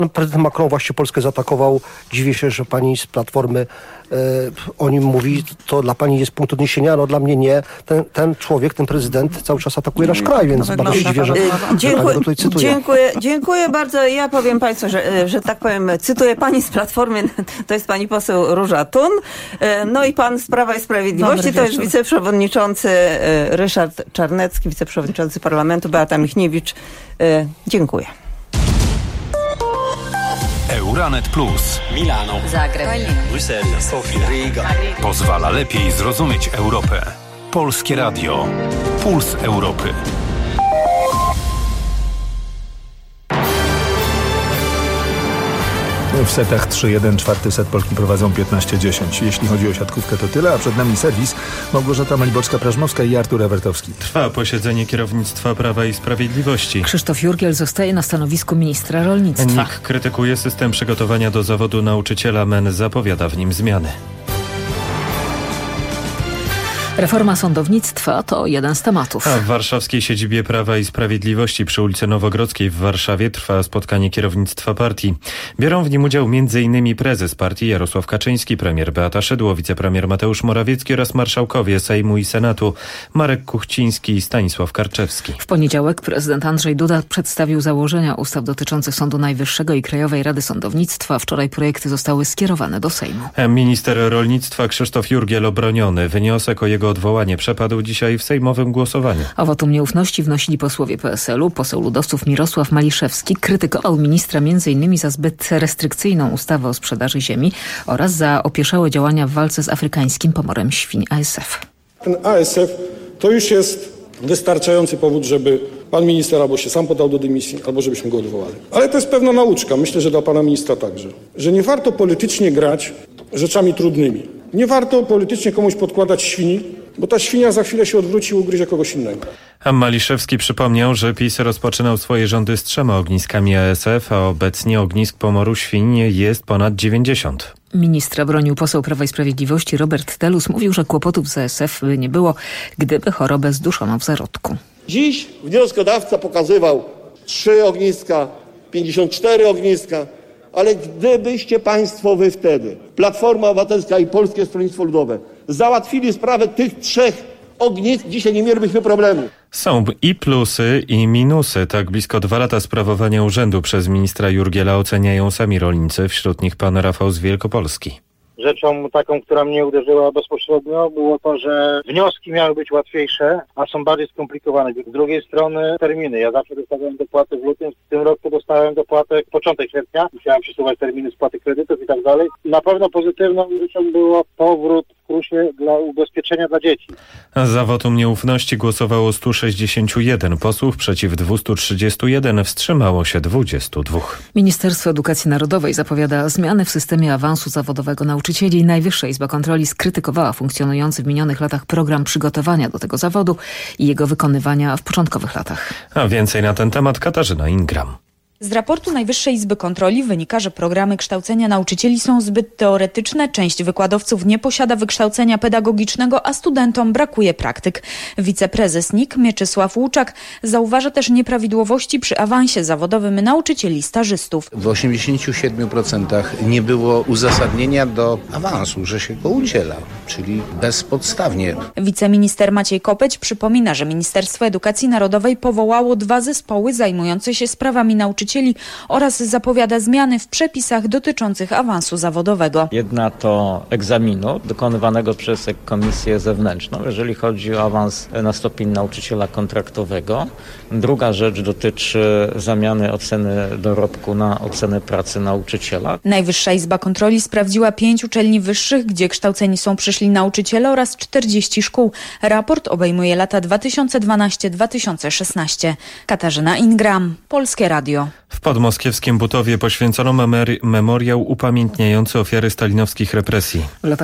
prezydent Macron właśnie Polskę zaatakował. Dziwię się, że pani z Platformy o nim mówi. To dla pani jest punkt odniesienia, no dla mnie nie. Ten człowiek, ten prezydent cały czas atakuje nasz kraj, więc bardzo się dziwię, że go tutaj cytuję. Dziękuję bardzo. Ja powiem państwu, że tak powiem, cytuję pani z Platformy, to jest pani poseł Róża Thun, no i pan z Prawa i Sprawiedliwości, to jest wiceprzewodniczący Ryszard Czarnecki, wiceprzewodniczący Parlamentu, Beata Michniewicz. Dziękuję. Euranet Plus. Milano. Zagreb. Bruksela. Sofia. Riga. Pozwala lepiej zrozumieć Europę. Polskie Radio. Puls Europy. W setach 3-1, czwarty set Polki prowadzą 15-10. Jeśli chodzi o siatkówkę, to tyle, a przed nami serwis. Małgorzata Maliboczka-Prażmowska i Artur Ewertowski. Trwa posiedzenie kierownictwa Prawa i Sprawiedliwości. Krzysztof Jurgiel zostaje na stanowisku ministra rolnictwa. NIK krytykuje system przygotowania do zawodu nauczyciela. MEN zapowiada w nim zmiany. Reforma sądownictwa to jeden z tematów. A w warszawskiej siedzibie Prawa i Sprawiedliwości przy ulicy Nowogrodzkiej w Warszawie trwa spotkanie kierownictwa partii. Biorą w nim udział m.in. prezes partii Jarosław Kaczyński, premier Beata Szydło, wicepremier Mateusz Morawiecki oraz marszałkowie Sejmu i Senatu Marek Kuchciński i Stanisław Karczewski. W poniedziałek prezydent Andrzej Duda przedstawił założenia ustaw dotyczących Sądu Najwyższego i Krajowej Rady Sądownictwa. Wczoraj projekty zostały skierowane do Sejmu. Minister rolnictwa Krzysztof Jurgiel obroniony. Wniosek o jego odwołanie przepadł dzisiaj w sejmowym głosowaniu. O wotum nieufności wnosili posłowie PSL-u. Poseł ludowców Mirosław Maliszewski krytykował ministra m.in. za zbyt restrykcyjną ustawę o sprzedaży ziemi oraz za opieszałe działania w walce z afrykańskim pomorem świń ASF. Ten ASF to już jest wystarczający powód, żeby pan minister albo się sam podał do dymisji, albo żebyśmy go odwołali. Ale to jest pewna nauczka, myślę, że dla pana ministra także, że nie warto politycznie grać rzeczami trudnymi. Nie warto politycznie komuś podkładać świni, bo ta świnia za chwilę się odwróci i ugryzie kogoś innego. A Maliszewski przypomniał, że PiS rozpoczynał swoje rządy z 3 ogniskami ASF, a obecnie ognisk pomoru świń jest ponad 90. Ministra bronił poseł Prawa i Sprawiedliwości Robert Telus. Mówił, że kłopotów z ASF by nie było, gdyby chorobę zduszono w zarodku. Dziś wnioskodawca pokazywał 3 ogniska, 54 ogniska, ale gdybyście państwo wy wtedy, Platforma Obywatelska i Polskie Stronnictwo Ludowe, załatwili sprawę tych 3 ognisk, dzisiaj nie mielibyśmy problemu. Są i plusy, i minusy. Tak blisko 2 lata sprawowania urzędu przez ministra Jurgiela oceniają sami rolnicy, wśród nich pan Rafał z Wielkopolski. Rzeczą taką, która mnie uderzyła bezpośrednio, było to, że wnioski miały być łatwiejsze, a są bardziej skomplikowane. Z drugiej strony terminy. Ja zawsze dostawałem dopłaty w lutym, w tym roku dostałem dopłatek początek sierpnia. Musiałem przesuwać terminy spłaty kredytów i tak dalej. Na pewno pozytywną rzeczą było powrót w KRUS-ie dla ubezpieczenia dla dzieci. Za wotum nieufności głosowało 161 posłów, przeciw 231, wstrzymało się 22. Ministerstwo Edukacji Narodowej zapowiada zmiany w systemie awansu zawodowego nauczycieli. Najwyższa Izba Kontroli skrytykowała funkcjonujący w minionych latach program przygotowania do tego zawodu i jego wykonywania w początkowych latach. A więcej na ten temat Katarzyna Ingram. Z raportu Najwyższej Izby Kontroli wynika, że programy kształcenia nauczycieli są zbyt teoretyczne, część wykładowców nie posiada wykształcenia pedagogicznego, a studentom brakuje praktyk. Wiceprezes NIK Mieczysław Łuczak zauważa też nieprawidłowości przy awansie zawodowym nauczycieli stażystów. W 87% nie było uzasadnienia do awansu, że się go udziela, czyli bezpodstawnie. Wiceminister Maciej Kopeć przypomina, że Ministerstwo Edukacji Narodowej powołało 2 zespoły zajmujące się sprawami nauczycieli oraz zapowiada zmiany w przepisach dotyczących awansu zawodowego. Jedna to egzaminu dokonywanego przez komisję zewnętrzną, jeżeli chodzi o awans na stopień nauczyciela kontraktowego. Druga rzecz dotyczy zamiany oceny dorobku na ocenę pracy nauczyciela. Najwyższa Izba Kontroli sprawdziła 5 uczelni wyższych, gdzie kształceni są przyszli nauczyciele oraz 40 szkół. Raport obejmuje lata 2012-2016. Katarzyna Ingram, Polskie Radio. W podmoskiewskim Butowie poświęcono memoriał upamiętniający ofiary stalinowskich represji. W latach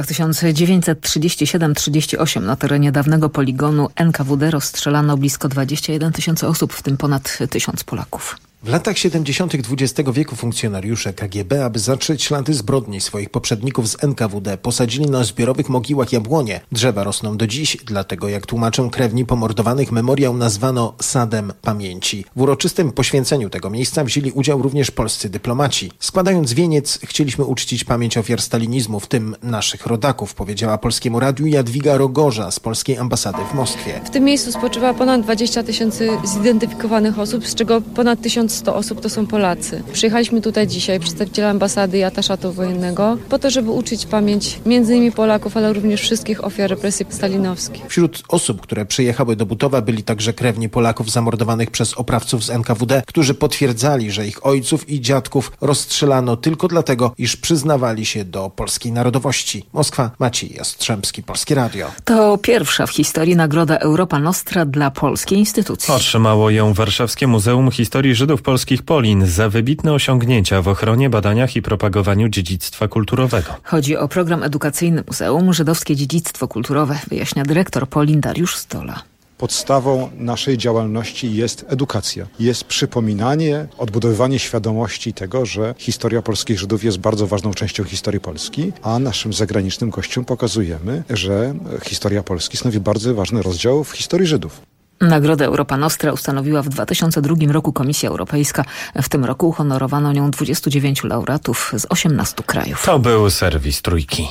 1937-38 na terenie dawnego poligonu NKWD rozstrzelano blisko 21 000 osób, w tym ponad 1000 Polaków. W latach 70. XX wieku funkcjonariusze KGB, aby zatrzeć ślady zbrodni swoich poprzedników z NKWD, posadzili na zbiorowych mogiłach jabłonie. Drzewa rosną do dziś, dlatego jak tłumaczą krewni pomordowanych, memoriał nazwano Sadem Pamięci. W uroczystym poświęceniu tego miejsca wzięli udział również polscy dyplomaci. Składając wieniec, chcieliśmy uczcić pamięć ofiar stalinizmu, w tym naszych rodaków, powiedziała Polskiemu Radiu Jadwiga Rogorza z polskiej ambasady w Moskwie. W tym miejscu spoczywa ponad 20 000 zidentyfikowanych osób, z czego ponad 1100 osób to są Polacy. Przyjechaliśmy tutaj dzisiaj, przedstawiciele ambasady i ataszatu wojennego, po to, żeby uczcić pamięć m.in. Polaków, ale również wszystkich ofiar represji stalinowskich. Wśród osób, które przyjechały do Butowa, byli także krewni Polaków zamordowanych przez oprawców z NKWD, którzy potwierdzali, że ich ojców i dziadków rozstrzelano tylko dlatego, iż przyznawali się do polskiej narodowości. Moskwa, Maciej Jastrzębski, Polskie Radio. To pierwsza w historii nagroda Europa Nostra dla polskiej instytucji. Otrzymało ją Warszawskie Muzeum Historii Żydów Polskich Polin za wybitne osiągnięcia w ochronie, badaniach i propagowaniu dziedzictwa kulturowego. Chodzi o program edukacyjny Muzeum Żydowskie Dziedzictwo Kulturowe, wyjaśnia dyrektor Polin Dariusz Stola. Podstawą naszej działalności jest edukacja. Jest przypominanie, odbudowywanie świadomości tego, że historia polskich Żydów jest bardzo ważną częścią historii Polski, a naszym zagranicznym gościom pokazujemy, że historia Polski stanowi bardzo ważny rozdział w historii Żydów. Nagrodę Europa Nostra ustanowiła w 2002 roku Komisja Europejska. W tym roku uhonorowano nią 29 laureatów z 18 krajów. To był serwis Trójki.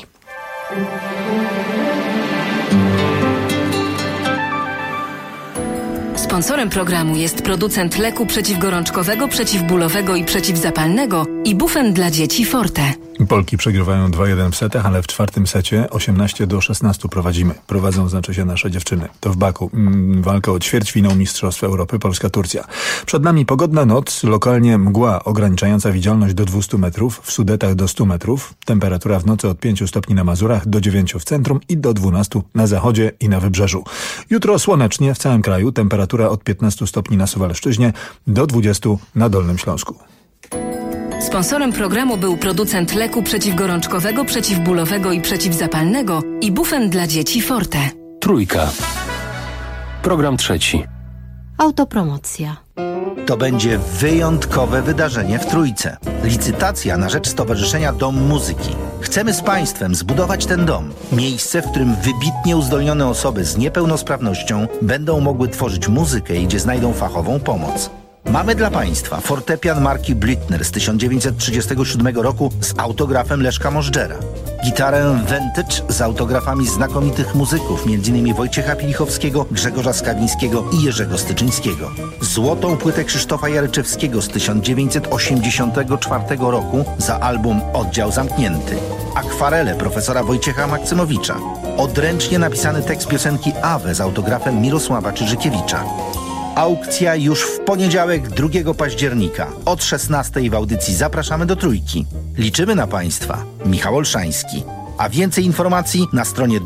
Sponsorem programu jest producent leku przeciwgorączkowego, przeciwbólowego i przeciwzapalnego Ibufen dla dzieci Forte. Polki przegrywają 2-1 w setach, ale w czwartym secie 18-16 prowadzimy. Prowadzą, znaczy się, nasze dziewczyny. To w Baku. Walka o ćwierćfinał Mistrzostw Europy Polska-Turcja. Przed nami pogodna noc, lokalnie mgła ograniczająca widzialność do 200 metrów, w Sudetach do 100 metrów. Temperatura w nocy od 5 stopni na Mazurach do 9 w centrum i do 12 na zachodzie i na wybrzeżu. Jutro słonecznie w całym kraju. Temperatura od 15 stopni na Suwalszczyźnie do 20 na Dolnym Śląsku. Sponsorem programu był producent leku przeciwgorączkowego, przeciwbólowego i przeciwzapalnego Ibufen dla dzieci Forte. Trójka. Program trzeci. Autopromocja. To będzie wyjątkowe wydarzenie w Trójce. Licytacja na rzecz Stowarzyszenia Dom Muzyki. Chcemy z Państwem zbudować ten dom. Miejsce, w którym wybitnie uzdolnione osoby z niepełnosprawnością będą mogły tworzyć muzykę i gdzie znajdą fachową pomoc. Mamy dla Państwa fortepian marki Blüthner z 1937 roku z autografem Leszka Możdżera. Gitarę Vintage z autografami znakomitych muzyków, m.in. Wojciecha Pilichowskiego, Grzegorza Skawińskiego i Jerzego Styczyńskiego. Złotą płytę Krzysztofa Jaryczewskiego z 1984 roku za album Oddział Zamknięty. Akwarele profesora Wojciecha Maksymowicza. Odręcznie napisany tekst piosenki Awe z autografem Mirosława Czyżykiewicza. Aukcja już w poniedziałek 2 października. Od 16 w audycji Zapraszamy do Trójki. Liczymy na Państwa. Michał Olszański. A więcej informacji na stronie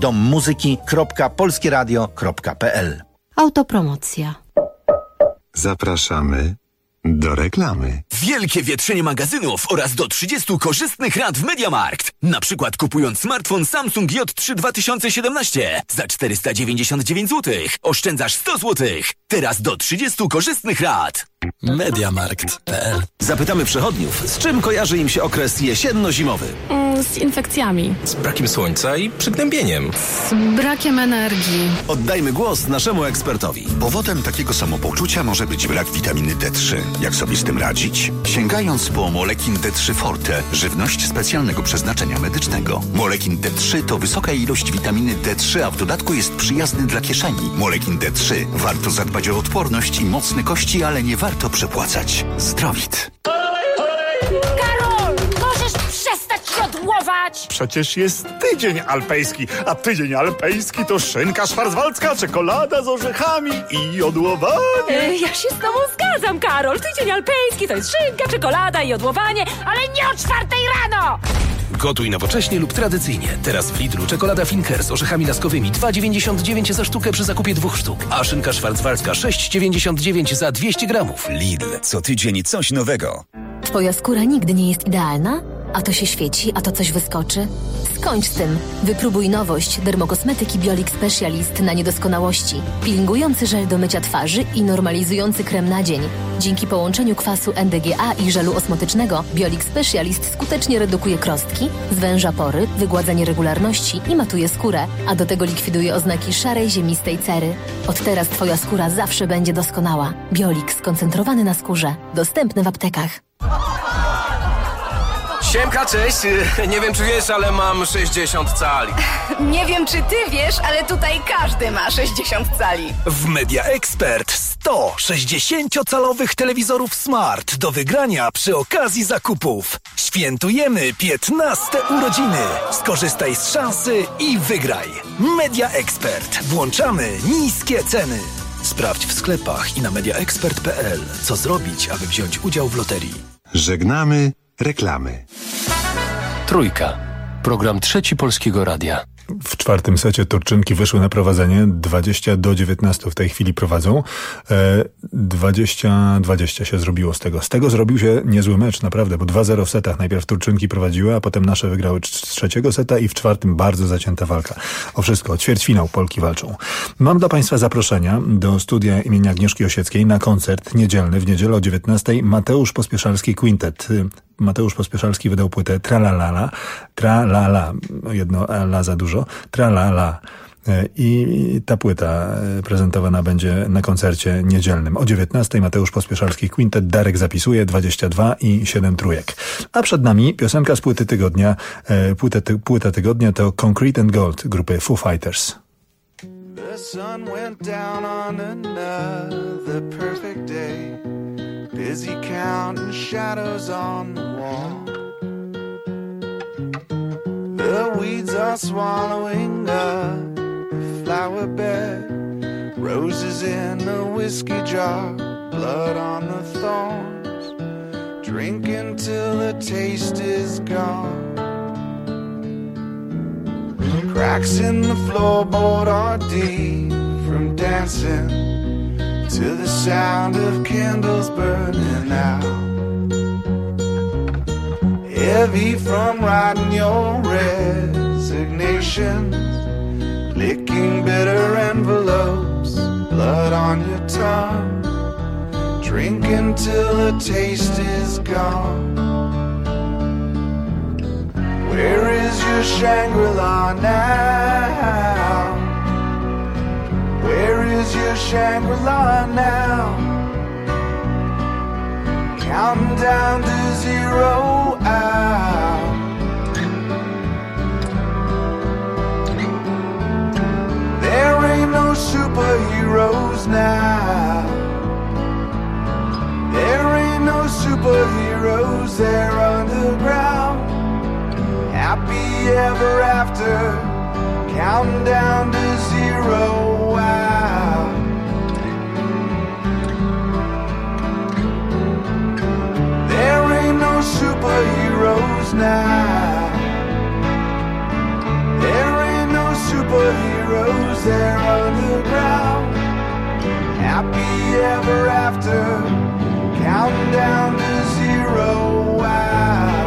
dommuzyki.polskieradio.pl. Autopromocja. Zapraszamy do reklamy. Wielkie wietrzenie magazynów oraz do 30 korzystnych rat w MediaMarkt. Na przykład kupując smartfon Samsung J3 2017 za 499 zł. Oszczędzasz 100 zł. Teraz do 30 korzystnych rat. MediaMarkt.pl. Zapytamy przechodniów, z czym kojarzy im się okres jesienno-zimowy? Z infekcjami. Z brakiem słońca i przygnębieniem. Z brakiem energii. Oddajmy głos naszemu ekspertowi. Powodem takiego samopoczucia może być brak witaminy D3. Jak sobie z tym radzić? Sięgając po Molekin D3 Forte, żywność specjalnego przeznaczenia medycznego. Molekin D3 to wysoka ilość witaminy D3, a w dodatku jest przyjazny dla kieszeni. Molekin D3. Warto zadbać o odporność i mocne kości, ale nie warto przepłacać. Zdrowit. Karol! Możesz przestać jodłować! Przecież jest tydzień alpejski, a tydzień alpejski to szynka szwarzwaldzka, czekolada z orzechami i jodłowanie. Ja się z tobą zgadzam, Karol. Tydzień alpejski to jest szynka, czekolada i jodłowanie, ale nie o 4 rano! Gotuj nowocześnie lub tradycyjnie. Teraz w Lidlu czekolada Finker z orzechami laskowymi 2,99 za sztukę przy zakupie 2 sztuk. A szynka szwarzwaldzka 6,99 za 200 gramów. Lidl. Co tydzień coś nowego. Twoja skóra nigdy nie jest idealna? A to się świeci, a to coś wyskoczy? Skończ z tym. Wypróbuj nowość dermokosmetyki Biolix Specialist na niedoskonałości. Peelingujący żel do mycia twarzy i normalizujący krem na dzień. Dzięki połączeniu kwasu NDGA i żelu osmotycznego Biolix Specialist skutecznie redukuje krostki, zwęża pory, wygładza nieregularności i matuje skórę, a do tego likwiduje oznaki szarej, ziemistej cery. Od teraz Twoja skóra zawsze będzie doskonała. Biolix skoncentrowany na skórze. Dostępny w aptekach. Siemka, cześć. Nie wiem, czy wiesz, ale mam 60 cali. Nie wiem, czy ty wiesz, ale tutaj każdy ma 60 cali. W Media Expert 100 60-calowych telewizorów Smart do wygrania przy okazji zakupów. Świętujemy 15 urodziny. Skorzystaj z szansy i wygraj. Media Expert. Włączamy niskie ceny. Sprawdź w sklepach i na mediaexpert.pl, co zrobić, aby wziąć udział w loterii. Żegnamy reklamy. Trójka. Program Trzeci Polskiego Radia. W czwartym secie Turczynki wyszły na prowadzenie. 20-19 w tej chwili prowadzą. 20-20 się zrobiło z tego. Z tego zrobił się niezły mecz, naprawdę, bo 2-0 w setach. Najpierw Turczynki prowadziły, a potem nasze wygrały z trzeciego seta i w czwartym bardzo zacięta walka. O wszystko, ćwierćfinał Polki walczą. Mam dla Państwa zaproszenia do studia imienia Agnieszki Osieckiej na koncert niedzielny w niedzielę o 19. Mateusz Pospieszalski Quintet. Mateusz Pospieszalski wydał płytę Tralalala, jedno la za dużo, Tralala. I ta płyta prezentowana będzie na koncercie niedzielnym. O 19 Mateusz Pospieszalski Quintet, Darek zapisuje, 22 i 7 trójek. A przed nami piosenka z płyty tygodnia. Płyta tygodnia to Concrete and Gold grupy Foo Fighters. The sun went down on another perfect day. Busy counting shadows on the wall. The weeds are swallowing up a flower bed. Roses in a whiskey jar, blood on the thorns. Drinking till the taste is gone. Cracks in the floorboard are deep from dancing to the sound of candles burning out. Heavy from writing your resignation, licking bitter envelopes, blood on your tongue, drinking till the taste is gone. Where is your Shangri-La now? Where is your Shangri-La now? Counting down to 0 out. There ain't no superheroes now. There ain't no superheroes, they're underground. Happy ever after, counting down to 0 out. There ain't no superheroes now. There ain't no superheroes, they're underground. Happy ever after, counting down to 0 out.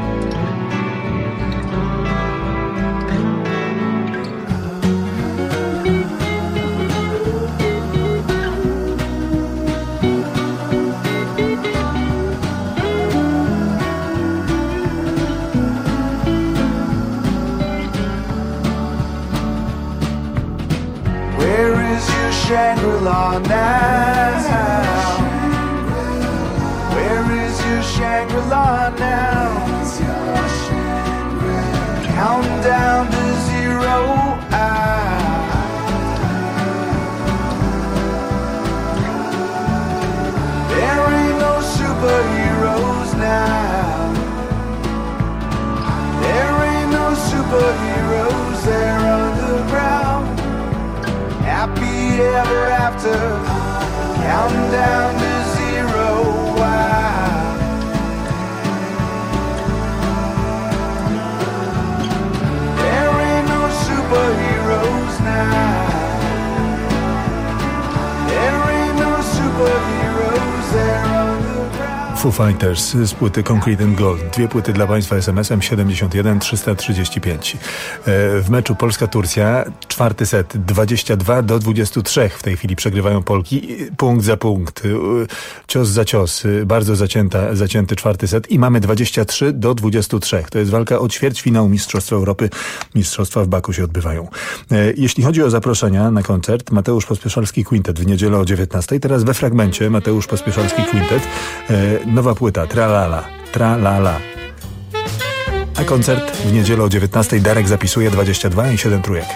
Shangri-La now? Where is your Shangri-La now? Counting down to 0 out. There ain't no superheroes now. There ain't no superheroes, they're underground. Happy ever after, counting down to 0 out. There ain't no superheroes now. There ain't no superheroes, they're underground. Foo Fighters z płyty Concrete and Gold. 2 płyty dla Państwa SMS-em 71 335. W meczu Polska-Turcja 4. set 22-23. W tej chwili przegrywają Polki. Punkt za punkt. Cios za cios. Bardzo zacięty 4. set i mamy 23-23. To jest walka o ćwierćfinał Mistrzostw Europy. Mistrzostwa w Baku się odbywają. Jeśli chodzi o zaproszenia na koncert, Mateusz Pospieszalski Quintet w niedzielę o 19. Teraz we fragmencie Mateusz Pospieszalski Quintet. Nowa płyta Tralala, Tralala. A koncert w niedzielę o 19. Darek zapisuje 22 i 7 trójek.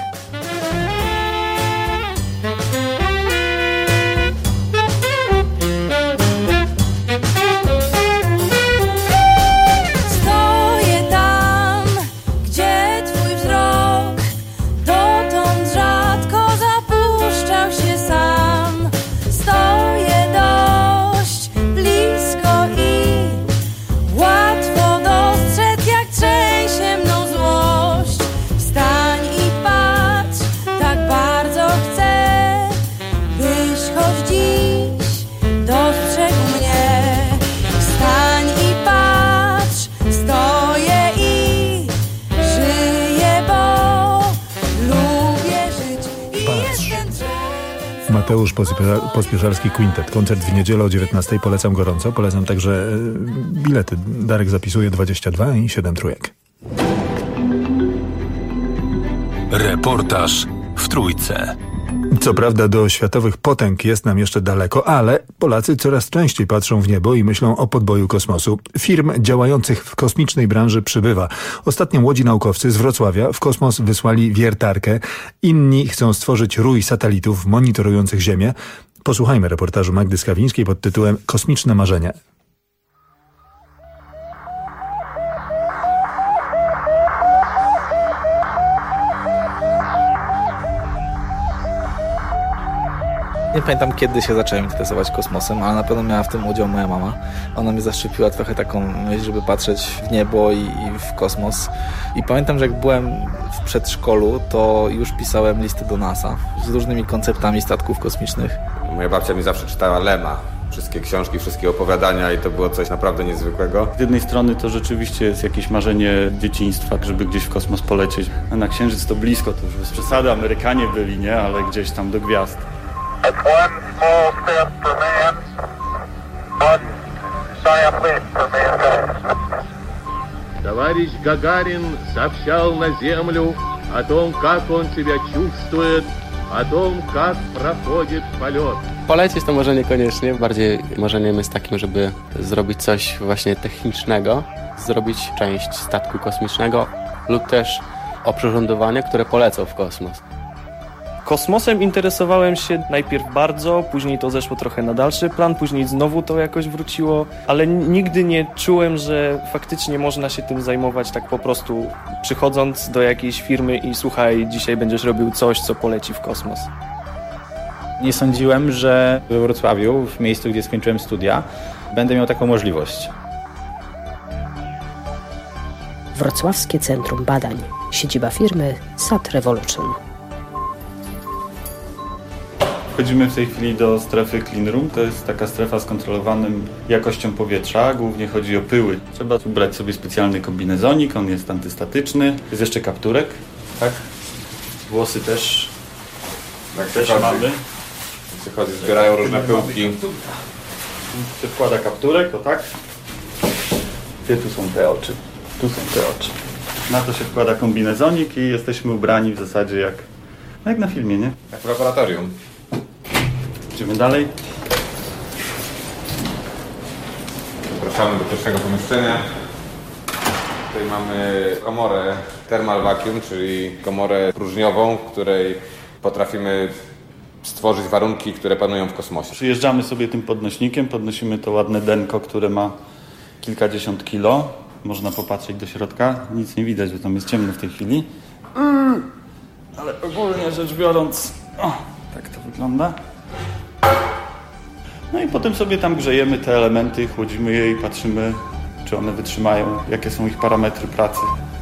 Mateusz Pospieszalski Quintet. Koncert w niedzielę o 19. Polecam gorąco. Polecam także bilety. Darek zapisuje 22 i 7 trójek. Reportaż w Trójce. Co prawda do światowych potęg jest nam jeszcze daleko, ale Polacy coraz częściej patrzą w niebo i myślą o podboju kosmosu. Firm działających w kosmicznej branży przybywa. Ostatnio młodzi naukowcy z Wrocławia w kosmos wysłali wiertarkę. Inni chcą stworzyć rój satelitów monitorujących Ziemię. Posłuchajmy reportażu Magdy Skawińskiej pod tytułem Kosmiczne marzenie. Nie pamiętam, kiedy się zacząłem interesować kosmosem, ale na pewno miała w tym udział moja mama. Ona mnie zaszczepiła trochę taką myśl, żeby patrzeć w niebo i w kosmos. I pamiętam, że jak byłem w przedszkolu, to już pisałem listy do NASA z różnymi konceptami statków kosmicznych. Moja babcia mi zawsze czytała Lema. Wszystkie książki, wszystkie opowiadania i to było coś naprawdę niezwykłego. Z jednej strony to rzeczywiście jest jakieś marzenie dzieciństwa, żeby gdzieś w kosmos polecieć. A na Księżyc to blisko, to już bez przesady, Amerykanie byli, nie? Ale gdzieś tam do gwiazd. That's one small step for man, one giant leap for mankind. Товарищ Гагарин сообщал на Землю о том, как он себя чувствует, о том, как проходит полет. Polecieć to może niekoniecznie, bardziej marzeniem jest takim, żeby zrobić coś właśnie technicznego, zrobić część statku kosmicznego lub też oprzyrządowanie, które polecą w kosmos. Kosmosem interesowałem się najpierw bardzo, później to zeszło trochę na dalszy plan, później znowu to jakoś wróciło, ale nigdy nie czułem, że faktycznie można się tym zajmować tak po prostu przychodząc do jakiejś firmy i słuchaj, dzisiaj będziesz robił coś, co poleci w kosmos. Nie sądziłem, że we Wrocławiu, w miejscu, gdzie skończyłem studia, będę miał taką możliwość. Wrocławskie Centrum Badań. Siedziba firmy Sat Revolution. Wchodzimy w tej chwili do strefy Clean Room. To jest taka strefa z kontrolowaną jakością powietrza. Głównie chodzi o pyły. Trzeba ubrać sobie specjalny kombinezonik, on jest antystatyczny. Jest jeszcze kapturek, tak? Włosy też, też mamy. Przychodzi, zbierają różne pyłki. Się wkłada kapturek, o tak. Gdzie tu są te oczy? Tu są te oczy. Na to się wkłada kombinezonik i jesteśmy ubrani w zasadzie jak na filmie, nie? Jak w laboratorium. Idziemy dalej. Zapraszamy do pierwszego pomieszczenia. Tutaj mamy komorę thermal vacuum, czyli komorę próżniową, w której potrafimy stworzyć warunki, które panują w kosmosie. Przyjeżdżamy sobie tym podnośnikiem, podnosimy to ładne denko, które ma kilkadziesiąt kilo. Można popatrzeć do środka. Nic nie widać, bo tam jest ciemno w tej chwili. Ale ogólnie rzecz biorąc, tak to wygląda. No i potem sobie tam grzejemy te elementy, chłodzimy je i patrzymy, czy one wytrzymają, jakie są ich parametry pracy.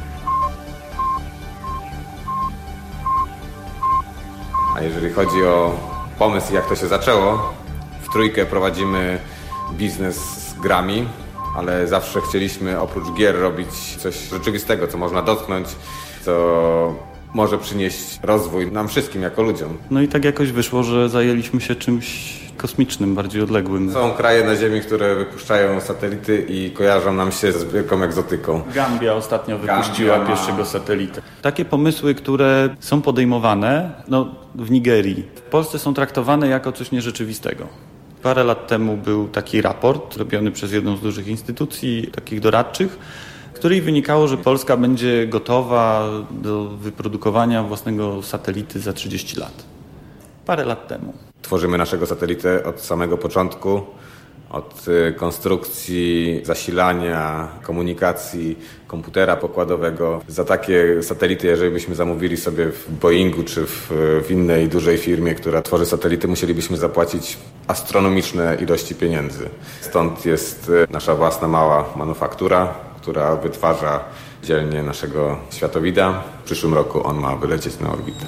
A jeżeli chodzi o pomysł, jak to się zaczęło, w Trójkę prowadzimy biznes z grami. ale zawsze chcieliśmy oprócz gier robić coś rzeczywistego, co można dotknąć, co może przynieść rozwój nam wszystkim jako ludziom. No i tak jakoś wyszło, że zajęliśmy się czymś kosmicznym, bardziej odległym. Są kraje na Ziemi, które wypuszczają satelity i kojarzą nam się z wielką egzotyką. Gambia ostatnio wypuściła pierwszego satelitę. Takie pomysły, które są podejmowane w Nigerii, w Polsce są traktowane jako coś nierzeczywistego. Parę lat temu był taki raport robiony przez jedną z dużych instytucji takich doradczych, z której wynikało, że Polska będzie gotowa do wyprodukowania własnego satelity za 30 lat. Parę lat temu. Tworzymy naszego satelitę od samego początku, od konstrukcji, zasilania, komunikacji, komputera pokładowego. Za takie satelity, jeżeli byśmy zamówili sobie w Boeingu czy w innej dużej firmie, która tworzy satelity, musielibyśmy zapłacić astronomiczne ilości pieniędzy. Stąd jest nasza własna mała manufaktura, która wytwarza dzielnie naszego światowida. W przyszłym roku on ma wylecieć na orbitę.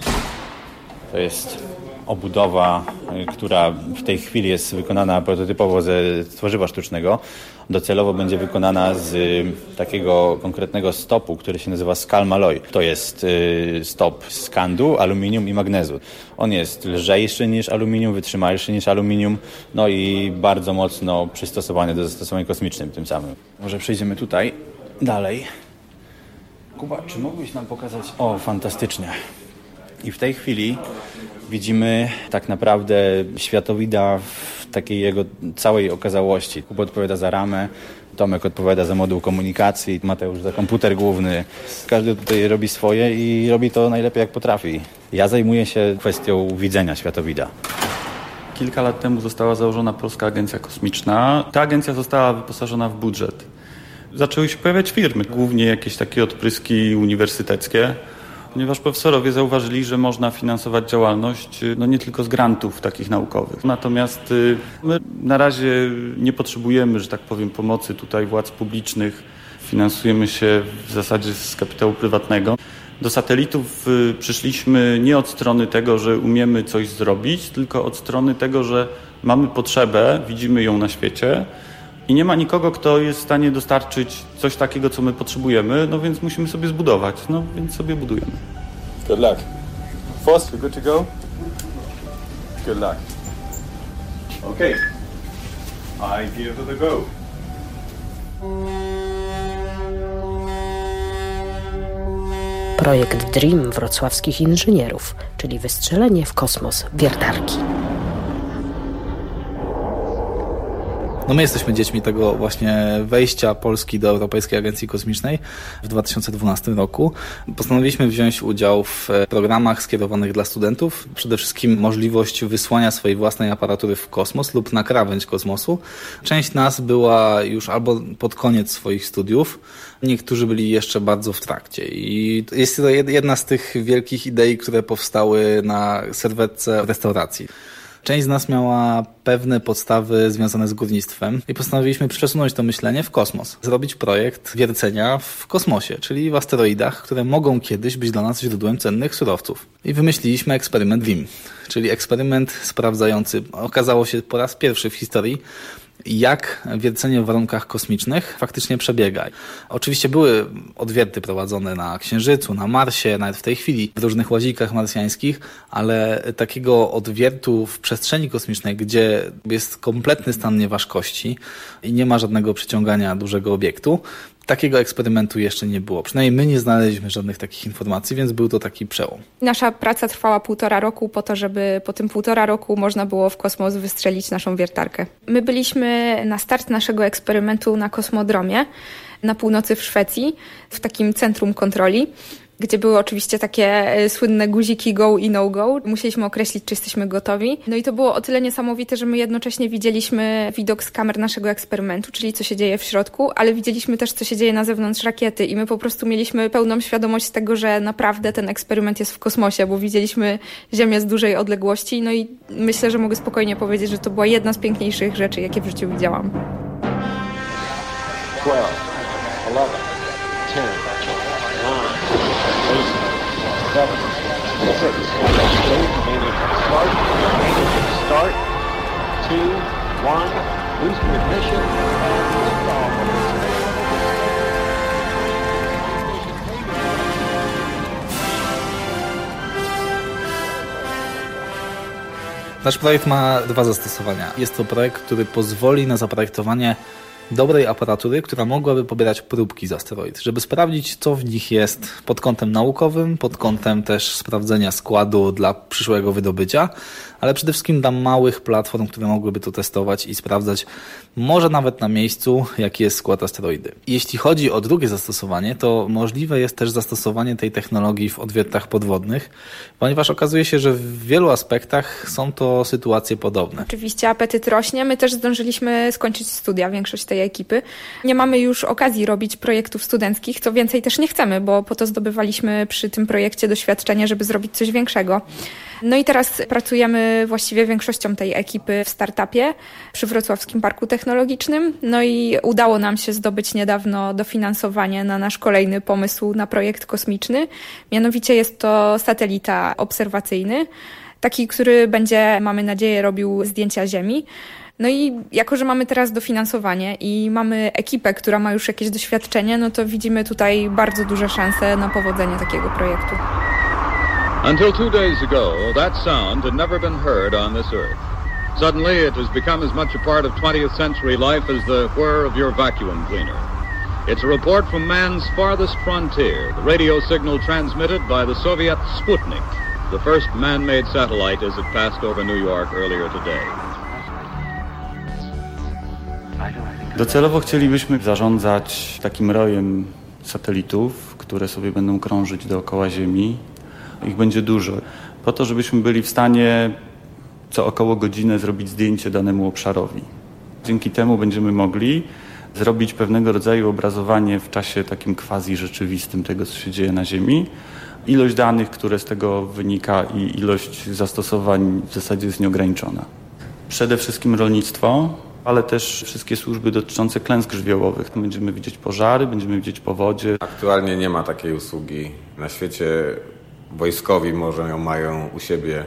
To jest obudowa, która w tej chwili jest wykonana prototypowo ze tworzywa sztucznego. Docelowo będzie wykonana z takiego konkretnego stopu, który się nazywa Skalmalloy. To jest stop z kandu, aluminium i magnezu. On jest lżejszy niż aluminium, wytrzymalszy niż aluminium, no i bardzo mocno przystosowany do zastosowań kosmicznym tym samym. Może przejdziemy tutaj dalej. Kuba, czy mógłbyś nam pokazać? O, fantastycznie. I w tej chwili widzimy tak naprawdę światowida w takiej jego całej okazałości. Kuba odpowiada za ramę, Tomek odpowiada za moduł komunikacji, Mateusz za komputer główny. Każdy tutaj robi swoje i robi to najlepiej jak potrafi. Ja zajmuję się kwestią widzenia światowida. Kilka lat temu została założona Polska Agencja Kosmiczna. Ta agencja została wyposażona w budżet. Zaczęły się pojawiać firmy, głównie jakieś takie odpryski uniwersyteckie, ponieważ profesorowie zauważyli, że można finansować działalność nie tylko z grantów takich naukowych. Natomiast my na razie nie potrzebujemy, że tak powiem, pomocy tutaj władz publicznych. Finansujemy się w zasadzie z kapitału prywatnego. Do satelitów przyszliśmy nie od strony tego, że umiemy coś zrobić, tylko od strony tego, że mamy potrzebę, widzimy ją na świecie i nie ma nikogo, kto jest w stanie dostarczyć coś takiego, co my potrzebujemy, no więc musimy sobie zbudować, no więc sobie budujemy. Good luck. First, we're good to go? Good luck. Okay. I give it a go. Projekt DREAM wrocławskich inżynierów, czyli wystrzelenie w kosmos wiertarki. No my jesteśmy dziećmi tego właśnie wejścia Polski do Europejskiej Agencji Kosmicznej w 2012 roku. Postanowiliśmy wziąć udział w programach skierowanych dla studentów. Przede wszystkim możliwość wysłania swojej własnej aparatury w kosmos lub na krawędź kosmosu. Część nas była już albo pod koniec swoich studiów, niektórzy byli jeszcze bardzo w trakcie. I jest to jedna z tych wielkich idei, które powstały na serwetce w restauracji. Część z nas miała pewne podstawy związane z górnictwem i postanowiliśmy przesunąć to myślenie w kosmos. Zrobić projekt wiercenia w kosmosie, czyli w asteroidach, które mogą kiedyś być dla nas źródłem cennych surowców. I wymyśliliśmy eksperyment DREAM, czyli eksperyment sprawdzający, okazało się po raz pierwszy w historii, jak wiercenie w warunkach kosmicznych faktycznie przebiega. Oczywiście były odwierty prowadzone na Księżycu, na Marsie, nawet w tej chwili w różnych łazikach marsjańskich, ale takiego odwiertu w przestrzeni kosmicznej, gdzie jest kompletny stan nieważkości i nie ma żadnego przyciągania dużego obiektu, takiego eksperymentu jeszcze nie było. Przynajmniej my nie znaleźliśmy żadnych takich informacji, więc był to taki przełom. Nasza praca trwała 1,5 roku po to, żeby po tym 1,5 roku można było w kosmos wystrzelić naszą wiertarkę. My byliśmy na start naszego eksperymentu na kosmodromie na północy w Szwecji, w takim centrum kontroli, gdzie były oczywiście takie słynne guziki go i no go. Musieliśmy określić, czy jesteśmy gotowi. No i to było o tyle niesamowite, że my jednocześnie widzieliśmy widok z kamer naszego eksperymentu, czyli co się dzieje w środku, ale widzieliśmy też, co się dzieje na zewnątrz rakiety i my po prostu mieliśmy pełną świadomość tego, że naprawdę ten eksperyment jest w kosmosie, bo widzieliśmy Ziemię z dużej odległości. No i myślę, że mogę spokojnie powiedzieć, że to była jedna z piękniejszych rzeczy, jakie w życiu widziałam. 12, 11, 10, 9, 8, 7, 6, start, 2, 1, boosting ignition, and liftoff of the Nasz projekt ma dwa zastosowania. Jest to projekt, który pozwoli na zaprojektowanie dobrej aparatury, która mogłaby pobierać próbki z asteroid, żeby sprawdzić, co w nich jest pod kątem naukowym, pod kątem też sprawdzenia składu dla przyszłego wydobycia, ale przede wszystkim dla małych platform, które mogłyby to testować i sprawdzać, może nawet na miejscu, jaki jest skład asteroidy. Jeśli chodzi o drugie zastosowanie, to możliwe jest też zastosowanie tej technologii w odwiertach podwodnych, ponieważ okazuje się, że w wielu aspektach są to sytuacje podobne. Oczywiście apetyt rośnie. My też zdążyliśmy skończyć studia, większość tej ekipy. Nie mamy już okazji robić projektów studenckich, co więcej też nie chcemy, bo po to zdobywaliśmy przy tym projekcie doświadczenie, żeby zrobić coś większego. No i teraz pracujemy właściwie większością tej ekipy w startupie przy Wrocławskim Parku Technologicznym. No i udało nam się zdobyć niedawno dofinansowanie na nasz kolejny pomysł na projekt kosmiczny. Mianowicie jest to satelita obserwacyjny, taki, który będzie, mamy nadzieję, robił zdjęcia Ziemi. No i jako, że mamy teraz dofinansowanie i mamy ekipę, która ma już jakieś doświadczenie, no to widzimy tutaj bardzo duże szanse na powodzenie takiego projektu. Until 2 days ago, that sound had never been heard on this earth. Suddenly it has become as much a part of 20th century life as the whir of your vacuum cleaner. It's a report from man's farthest frontier, the radio signal transmitted by the Soviet Sputnik, the first man-made satellite as it passed over New York earlier today. Docelowo chcielibyśmy zarządzać takim rojem satelitów, które sobie będą krążyć dookoła Ziemi. Ich będzie dużo. Po to, żebyśmy byli w stanie co około godzinę zrobić zdjęcie danemu obszarowi. Dzięki temu będziemy mogli zrobić pewnego rodzaju obrazowanie w czasie takim quasi rzeczywistym tego, co się dzieje na Ziemi. Ilość danych, które z tego wynika i ilość zastosowań w zasadzie jest nieograniczona. Przede wszystkim rolnictwo, ale też wszystkie służby dotyczące klęsk żywiołowych. Będziemy widzieć pożary, będziemy widzieć powodzie. Aktualnie nie ma takiej usługi na świecie. Wojskowi może ją mają u siebie,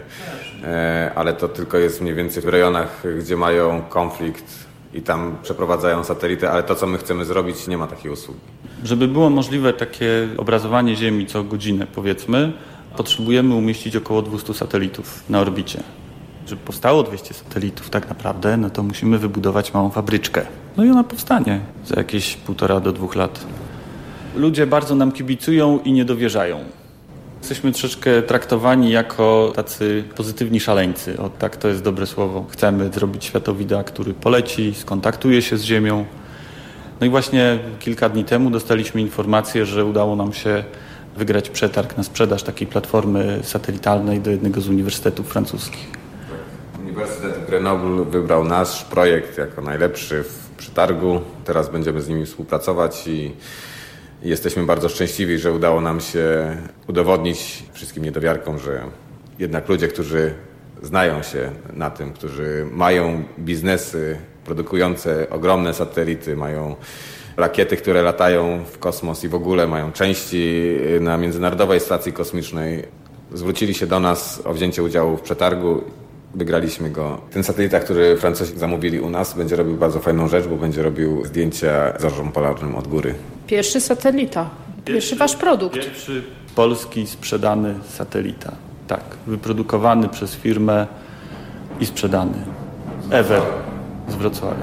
ale to tylko jest mniej więcej w rejonach, gdzie mają konflikt i tam przeprowadzają satelity, ale to, co my chcemy zrobić, nie ma takiej usługi. Żeby było możliwe takie obrazowanie Ziemi co godzinę, powiedzmy, potrzebujemy umieścić około 200 satelitów na orbicie. Żeby powstało 200 satelitów tak naprawdę, no to musimy wybudować małą fabryczkę. No i ona powstanie za jakieś 1,5 do 2 lat. Ludzie bardzo nam kibicują i nie dowierzają. Jesteśmy troszeczkę traktowani jako tacy pozytywni szaleńcy. O, tak, to jest dobre słowo. Chcemy zrobić światowida, który poleci, skontaktuje się z Ziemią. No i właśnie kilka dni temu dostaliśmy informację, że udało nam się wygrać przetarg na sprzedaż takiej platformy satelitalnej do jednego z uniwersytetów francuskich. Uniwersytet Grenoble wybrał nasz projekt jako najlepszy w przetargu. Teraz będziemy z nimi współpracować i jesteśmy bardzo szczęśliwi, że udało nam się udowodnić wszystkim niedowiarkom, że jednak ludzie, którzy znają się na tym, którzy mają biznesy produkujące ogromne satelity, mają rakiety, które latają w kosmos i w ogóle mają części na Międzynarodowej Stacji Kosmicznej, zwrócili się do nas o wzięcie udziału w przetargu. Wygraliśmy go. Ten satelita, który Francuzi zamówili u nas, będzie robił bardzo fajną rzecz, bo będzie robił zdjęcia zorzom polarnym od góry. Pierwszy satelita. Pierwszy wasz produkt. Pierwszy polski sprzedany satelita. Tak, wyprodukowany przez firmę i sprzedany. Ever z Wrocławia.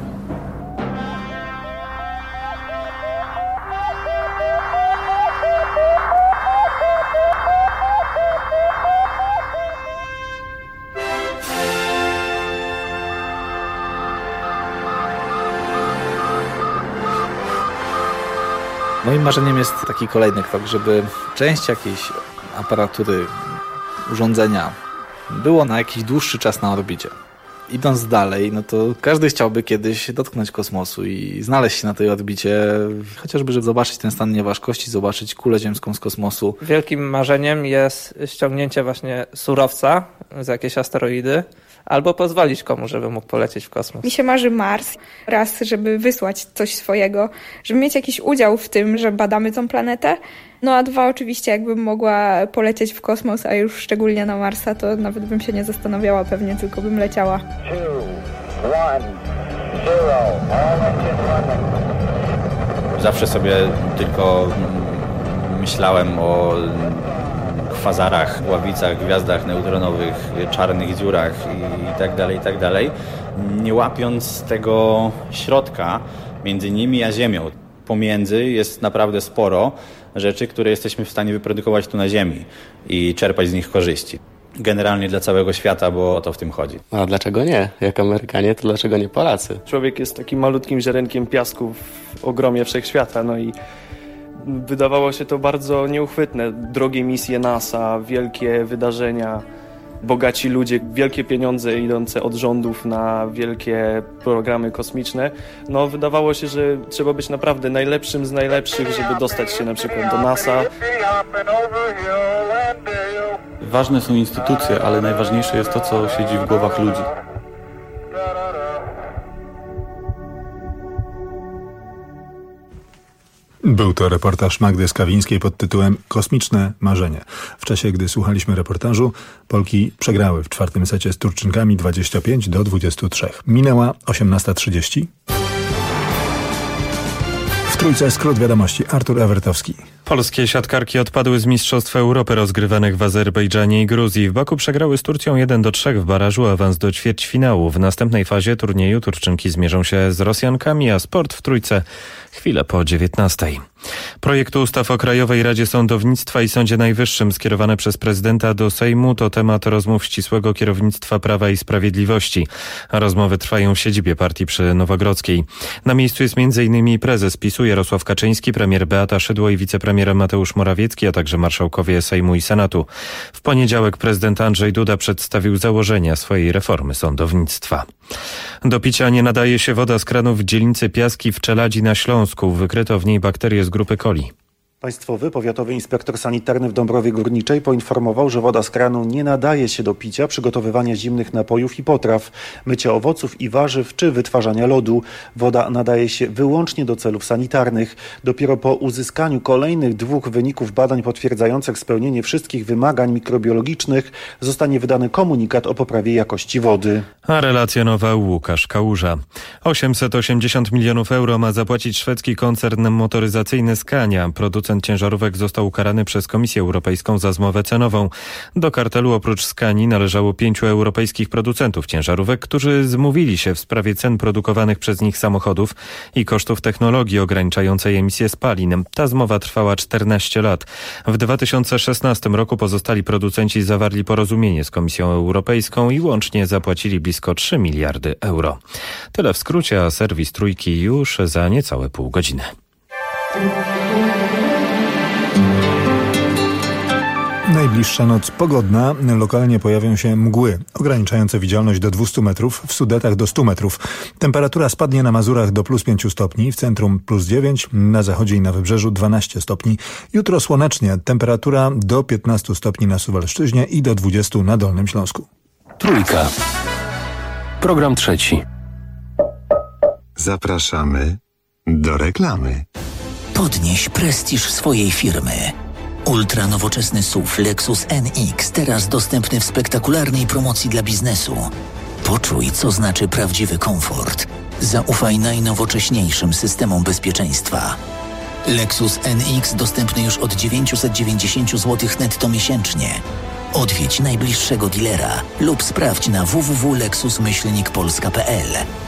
Moim marzeniem jest taki kolejny krok, żeby część jakiejś aparatury, urządzenia było na jakiś dłuższy czas na orbicie. Idąc dalej, no to każdy chciałby kiedyś dotknąć kosmosu i znaleźć się na tej orbicie, chociażby żeby zobaczyć ten stan nieważkości, zobaczyć kulę ziemską z kosmosu. Wielkim marzeniem jest ściągnięcie właśnie surowca z jakiejś asteroidy, albo pozwolić komuś, żeby mógł polecieć w kosmos. Mi się marzy Mars. Raz, żeby wysłać coś swojego, żeby mieć jakiś udział w tym, że badamy tą planetę. No a 2, oczywiście, jakbym mogła polecieć w kosmos, a już szczególnie na Marsa, to nawet bym się nie zastanawiała pewnie, tylko bym leciała. 2, 1, Zawsze sobie tylko myślałem o kwazarach, ławicach, gwiazdach neutronowych, czarnych dziurach i tak dalej, nie łapiąc tego środka między nimi a Ziemią. Pomiędzy jest naprawdę sporo rzeczy, które jesteśmy w stanie wyprodukować tu na Ziemi i czerpać z nich korzyści. Generalnie dla całego świata, bo o to w tym chodzi. A dlaczego nie? Jak Amerykanie, to dlaczego nie Polacy? Człowiek jest takim malutkim ziarenkiem piasku w ogromie wszechświata, no i wydawało się to bardzo nieuchwytne. Drogie misje NASA, wielkie wydarzenia, bogaci ludzie, wielkie pieniądze idące od rządów na wielkie programy kosmiczne. No wydawało się, że trzeba być naprawdę najlepszym z najlepszych, żeby dostać się na przykład do NASA. Ważne są instytucje, ale najważniejsze jest to, co siedzi w głowach ludzi. Był to reportaż Magdy Skawińskiej pod tytułem Kosmiczne marzenie. W czasie, gdy słuchaliśmy reportażu, Polki przegrały w czwartym secie z Turczynkami 25-23. Minęła 18:30. W trójce skrót wiadomości. Artur Ewertowski. Polskie siatkarki odpadły z Mistrzostw Europy rozgrywanych w Azerbejdżanie i Gruzji. W Baku przegrały z Turcją 1-3 w barażu, awans do ćwierćfinału. W następnej fazie turnieju Turczynki zmierzą się z Rosjankami, a sport w trójce chwilę po 19:00. Projekt ustaw o Krajowej Radzie Sądownictwa i Sądzie Najwyższym skierowane przez prezydenta do Sejmu to temat rozmów ścisłego kierownictwa Prawa i Sprawiedliwości. Rozmowy trwają w siedzibie partii przy Nowogrodzkiej. Na miejscu jest m.in. prezes PiS-u Jarosław Kaczyński, premier Beata Szydło i wicepremier Mateusz Morawiecki, a także marszałkowie Sejmu i Senatu. W poniedziałek prezydent Andrzej Duda przedstawił założenia swojej reformy sądownictwa. Do picia nie nadaje się woda z kranów w dzielnicy Piaski w Czeladzi na Śląsku. Wykryto w niej bakterie z grupy coli. Państwowy Powiatowy Inspektor Sanitarny w Dąbrowie Górniczej poinformował, że woda z kranu nie nadaje się do picia, przygotowywania zimnych napojów i potraw, mycia owoców i warzyw czy wytwarzania lodu. Woda nadaje się wyłącznie do celów sanitarnych. Dopiero po uzyskaniu kolejnych 2 wyników badań potwierdzających spełnienie wszystkich wymagań mikrobiologicznych zostanie wydany komunikat o poprawie jakości wody. A relacjonował Łukasz Kałuża. 880 milionów euro ma zapłacić szwedzki koncern motoryzacyjny Scania. Producent ciężarówek został ukarany przez Komisję Europejską za zmowę cenową. Do kartelu oprócz Scanii należało 5 europejskich producentów ciężarówek, którzy zmówili się w sprawie cen produkowanych przez nich samochodów i kosztów technologii ograniczającej emisję spalin. Ta zmowa trwała 14 lat. W 2016 roku pozostali producenci zawarli porozumienie z Komisją Europejską i łącznie zapłacili blisko 3 miliardy euro. Tyle w skrócie, a serwis Trójki już za niecałe pół godziny. Najbliższa noc pogodna. Lokalnie pojawią się mgły ograniczające widzialność do 200 metrów, w Sudetach do 100 metrów. Temperatura spadnie na Mazurach do +5 stopni, w centrum +9, na zachodzie i na wybrzeżu 12 stopni. Jutro słonecznie, temperatura do 15 stopni na Suwalszczyźnie i do 20 na Dolnym Śląsku. Trójka. Program trzeci. Zapraszamy do reklamy. Podnieś prestiż swojej firmy. Ultra nowoczesny SUV Lexus NX, teraz dostępny w spektakularnej promocji dla biznesu. Poczuj, co znaczy prawdziwy komfort. Zaufaj najnowocześniejszym systemom bezpieczeństwa. Lexus NX dostępny już od 990 zł netto miesięcznie. Odwiedź najbliższego dealera lub sprawdź na www.lexus-polska.pl.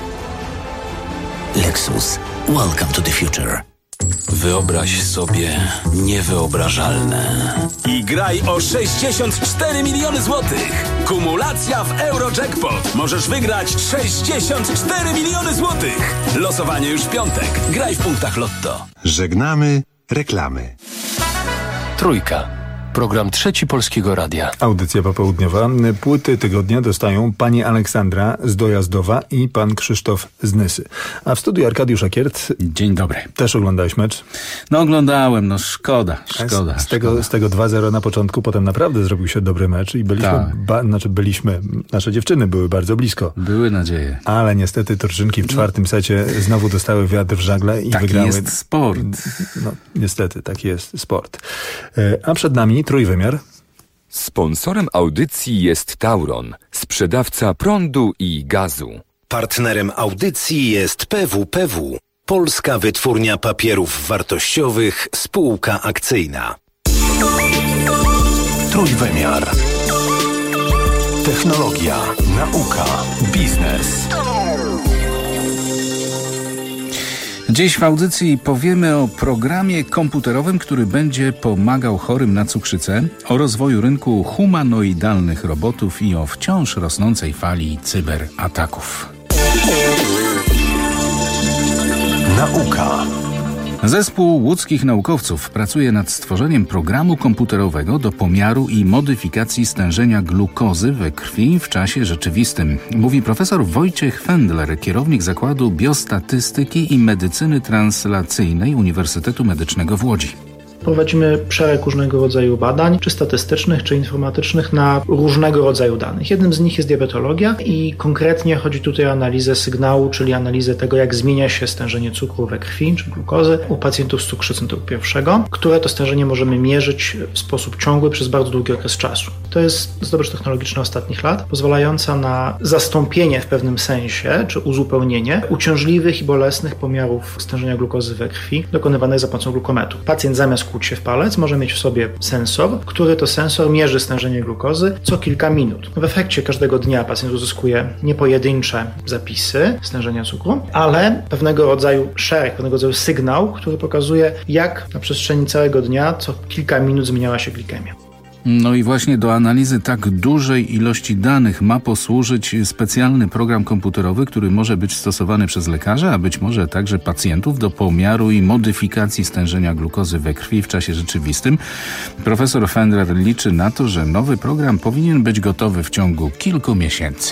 Lexus. Welcome to the future. Wyobraź sobie niewyobrażalne. I graj o 64 miliony złotych. Kumulacja w Eurojackpot. Możesz wygrać 64 miliony złotych. Losowanie już w piątek. Graj w punktach Lotto. Żegnamy reklamy. Trójka. Program trzeci Polskiego Radia. Audycja popołudniowa. Płyty tygodnia dostają pani Aleksandra z Dojazdowa i pan Krzysztof z Nysy. A w studiu Arkadiusz Akiert. Dzień dobry. Też oglądałeś mecz? No oglądałem, szkoda. Z tego 2-0 na początku potem naprawdę zrobił się dobry mecz i byliśmy, nasze dziewczyny były bardzo blisko. Były nadzieje. Ale niestety Turczynki w czwartym secie znowu dostały wiatr w żagle i wygrały. Taki jest sport. No niestety, taki jest sport. A przed nami Trójwymiar. Sponsorem audycji jest Tauron, sprzedawca prądu i gazu. Partnerem audycji jest PWPW, Polska Wytwórnia Papierów Wartościowych, spółka akcyjna. Trójwymiar. Technologia, nauka, biznes. Dziś w audycji powiemy o programie komputerowym, który będzie pomagał chorym na cukrzycę, o rozwoju rynku humanoidalnych robotów i o wciąż rosnącej fali cyberataków. Nauka. Zespół łódzkich naukowców pracuje nad stworzeniem programu komputerowego do pomiaru i modyfikacji stężenia glukozy we krwi w czasie rzeczywistym. Mówi profesor Wojciech Fendler, kierownik Zakładu Biostatystyki i Medycyny Translacyjnej Uniwersytetu Medycznego w Łodzi. Prowadzimy szereg różnego rodzaju badań, czy statystycznych, czy informatycznych, na różnego rodzaju danych. Jednym z nich jest diabetologia i konkretnie chodzi tutaj o analizę sygnału, czyli analizę tego, jak zmienia się stężenie cukru we krwi, czy glukozy u pacjentów z cukrzycą typu 1, które to stężenie możemy mierzyć w sposób ciągły przez bardzo długi okres czasu. To jest zdobycz technologiczna ostatnich lat, pozwalająca na zastąpienie w pewnym sensie, czy uzupełnienie uciążliwych i bolesnych pomiarów stężenia glukozy we krwi dokonywanych za pomocą glukometru. Pacjent zamiast kłuć się w palec może mieć w sobie sensor, który to sensor mierzy stężenie glukozy co kilka minut. W efekcie każdego dnia pacjent uzyskuje nie pojedyncze zapisy stężenia cukru, ale pewnego rodzaju sygnał, który pokazuje, jak na przestrzeni całego dnia co kilka minut zmieniała się glikemia. No i właśnie do analizy tak dużej ilości danych ma posłużyć specjalny program komputerowy, który może być stosowany przez lekarzy, a być może także pacjentów do pomiaru i modyfikacji stężenia glukozy we krwi w czasie rzeczywistym. Profesor Fendler liczy na to, że nowy program powinien być gotowy w ciągu kilku miesięcy.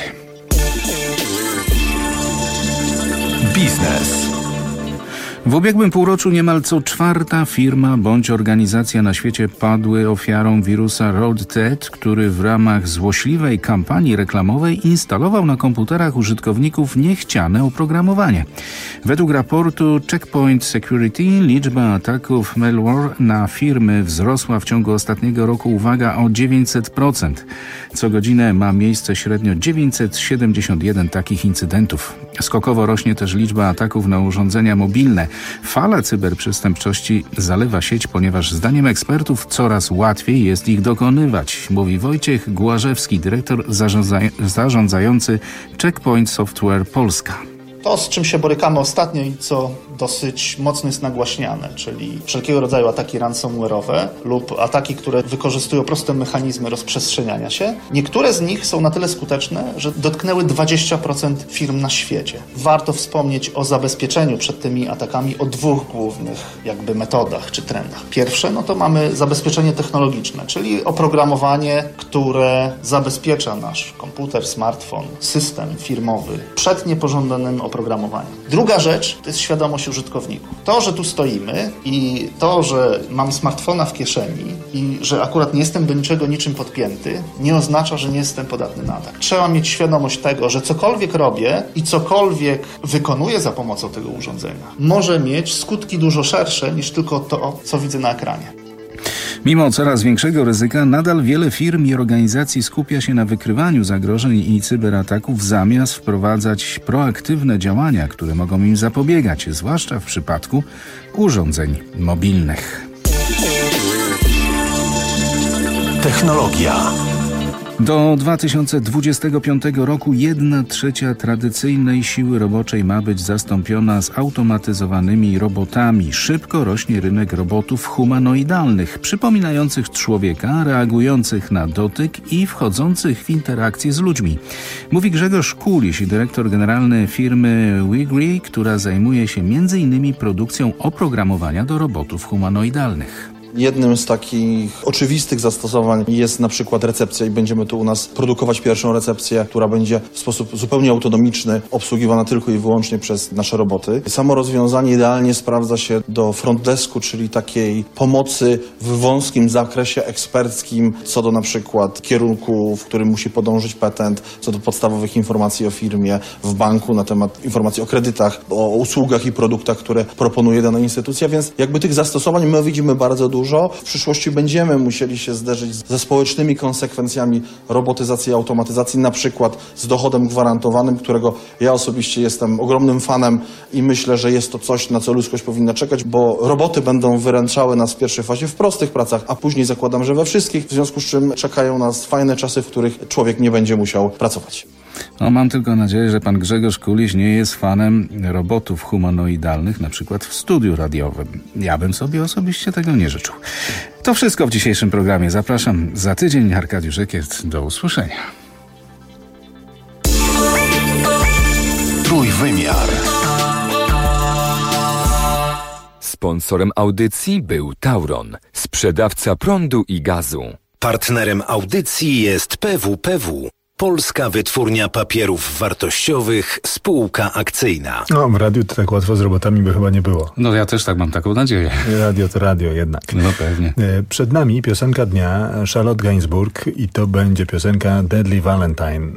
Biznes. W ubiegłym półroczu niemal co czwarta firma bądź organizacja na świecie padły ofiarą wirusa RoadTED, który w ramach złośliwej kampanii reklamowej instalował na komputerach użytkowników niechciane oprogramowanie. Według raportu Checkpoint Security liczba ataków malware na firmy wzrosła w ciągu ostatniego roku, uwaga, o 900%. Co godzinę ma miejsce średnio 971 takich incydentów. Skokowo rośnie też liczba ataków na urządzenia mobilne. Fala cyberprzestępczości zalewa sieć, ponieważ zdaniem ekspertów coraz łatwiej jest ich dokonywać, mówi Wojciech Głażewski, dyrektor zarządzający Checkpoint Software Polska. To, z czym się borykamy ostatnio i co dosyć mocno jest nagłaśniane, czyli wszelkiego rodzaju ataki ransomware'owe lub ataki, które wykorzystują proste mechanizmy rozprzestrzeniania się. Niektóre z nich są na tyle skuteczne, że dotknęły 20% firm na świecie. Warto wspomnieć o zabezpieczeniu przed tymi atakami o dwóch głównych metodach czy trendach. Pierwsze, to mamy zabezpieczenie technologiczne, czyli oprogramowanie, które zabezpiecza nasz komputer, smartfon, system firmowy przed niepożądanym oprogramowaniem. Druga rzecz to jest świadomość użytkowników. To, że tu stoimy i to, że mam smartfona w kieszeni i że akurat nie jestem do niczym podpięty, nie oznacza, że nie jestem podatny na atak. Trzeba mieć świadomość tego, że cokolwiek robię i cokolwiek wykonuję za pomocą tego urządzenia, może mieć skutki dużo szersze niż tylko to, co widzę na ekranie. Mimo coraz większego ryzyka, nadal wiele firm i organizacji skupia się na wykrywaniu zagrożeń i cyberataków, zamiast wprowadzać proaktywne działania, które mogą im zapobiegać, zwłaszcza w przypadku urządzeń mobilnych. Technologia. Do 2025 roku 1/3 tradycyjnej siły roboczej ma być zastąpiona zautomatyzowanymi robotami. Szybko rośnie rynek robotów humanoidalnych, przypominających człowieka, reagujących na dotyk i wchodzących w interakcję z ludźmi. Mówi Grzegorz Kuliś, dyrektor generalny firmy Wigree, która zajmuje się m.in. produkcją oprogramowania do robotów humanoidalnych. Jednym z takich oczywistych zastosowań jest na przykład recepcja i będziemy tu u nas produkować pierwszą recepcję, która będzie w sposób zupełnie autonomiczny obsługiwana tylko i wyłącznie przez nasze roboty. Samo rozwiązanie idealnie sprawdza się do frontdesku, czyli takiej pomocy w wąskim zakresie eksperckim co do na przykład kierunku, w którym musi podążyć petent, co do podstawowych informacji o firmie, w banku na temat informacji o kredytach, o usługach i produktach, które proponuje dana instytucja, więc tych zastosowań my widzimy bardzo dużo. dużo. W przyszłości będziemy musieli się zderzyć ze społecznymi konsekwencjami robotyzacji i automatyzacji, na przykład z dochodem gwarantowanym, którego ja osobiście jestem ogromnym fanem i myślę, że jest to coś, na co ludzkość powinna czekać, bo roboty będą wyręczały nas w pierwszej fazie w prostych pracach, a później zakładam, że we wszystkich, w związku z czym czekają nas fajne czasy, w których człowiek nie będzie musiał pracować. No, mam tylko nadzieję, że pan Grzegorz Kuliś nie jest fanem robotów humanoidalnych, na przykład w studiu radiowym. Ja bym sobie osobiście tego nie życzył. To wszystko w dzisiejszym programie. Zapraszam za tydzień. Arkadiusz Ekiert. Do usłyszenia. Trójwymiar. Sponsorem audycji był Tauron, sprzedawca prądu i gazu. Partnerem audycji jest PWPW, Polska Wytwórnia Papierów Wartościowych, spółka akcyjna. No, w radiu to tak łatwo z robotami by chyba nie było. No ja też tak mam taką nadzieję. Radio to radio jednak. No pewnie. Przed nami piosenka dnia Charlotte Gainsbourg i to będzie piosenka Deadly Valentine.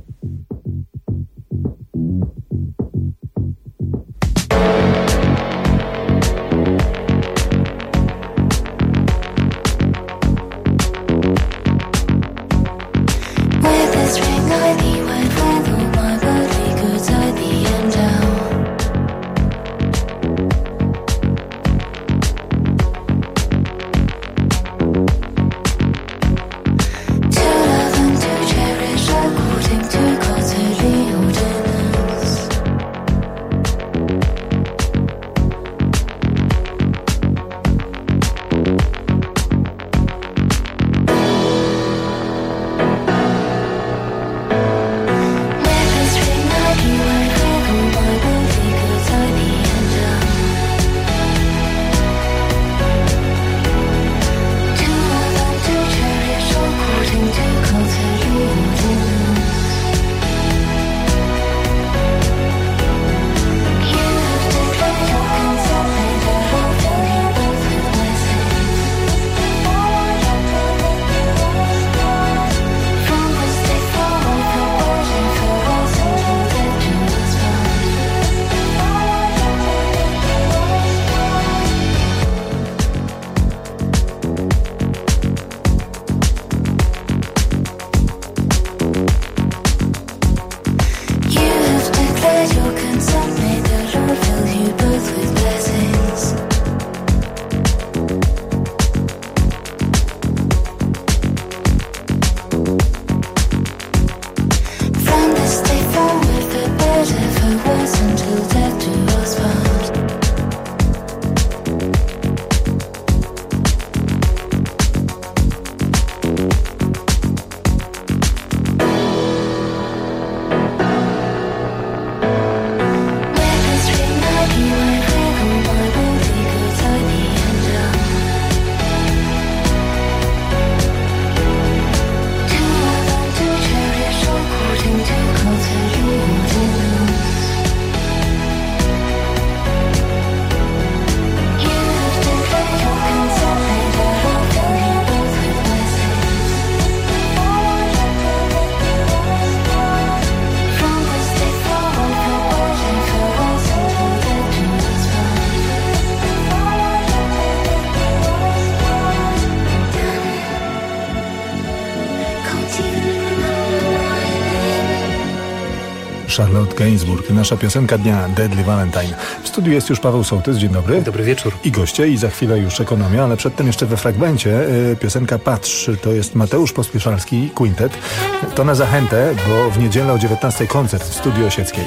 Charlotte Gainsbourg, nasza piosenka dnia Deadly Valentine. W studiu jest już Paweł Sołtys, dzień dobry. Dobry wieczór. I goście, i za chwilę już ekonomia, ale przedtem jeszcze we fragmencie piosenka Patrz, to jest Mateusz Pospieszalski, Quintet. To na zachętę, bo w niedzielę o 19:00 koncert w Studiu Osieckiej.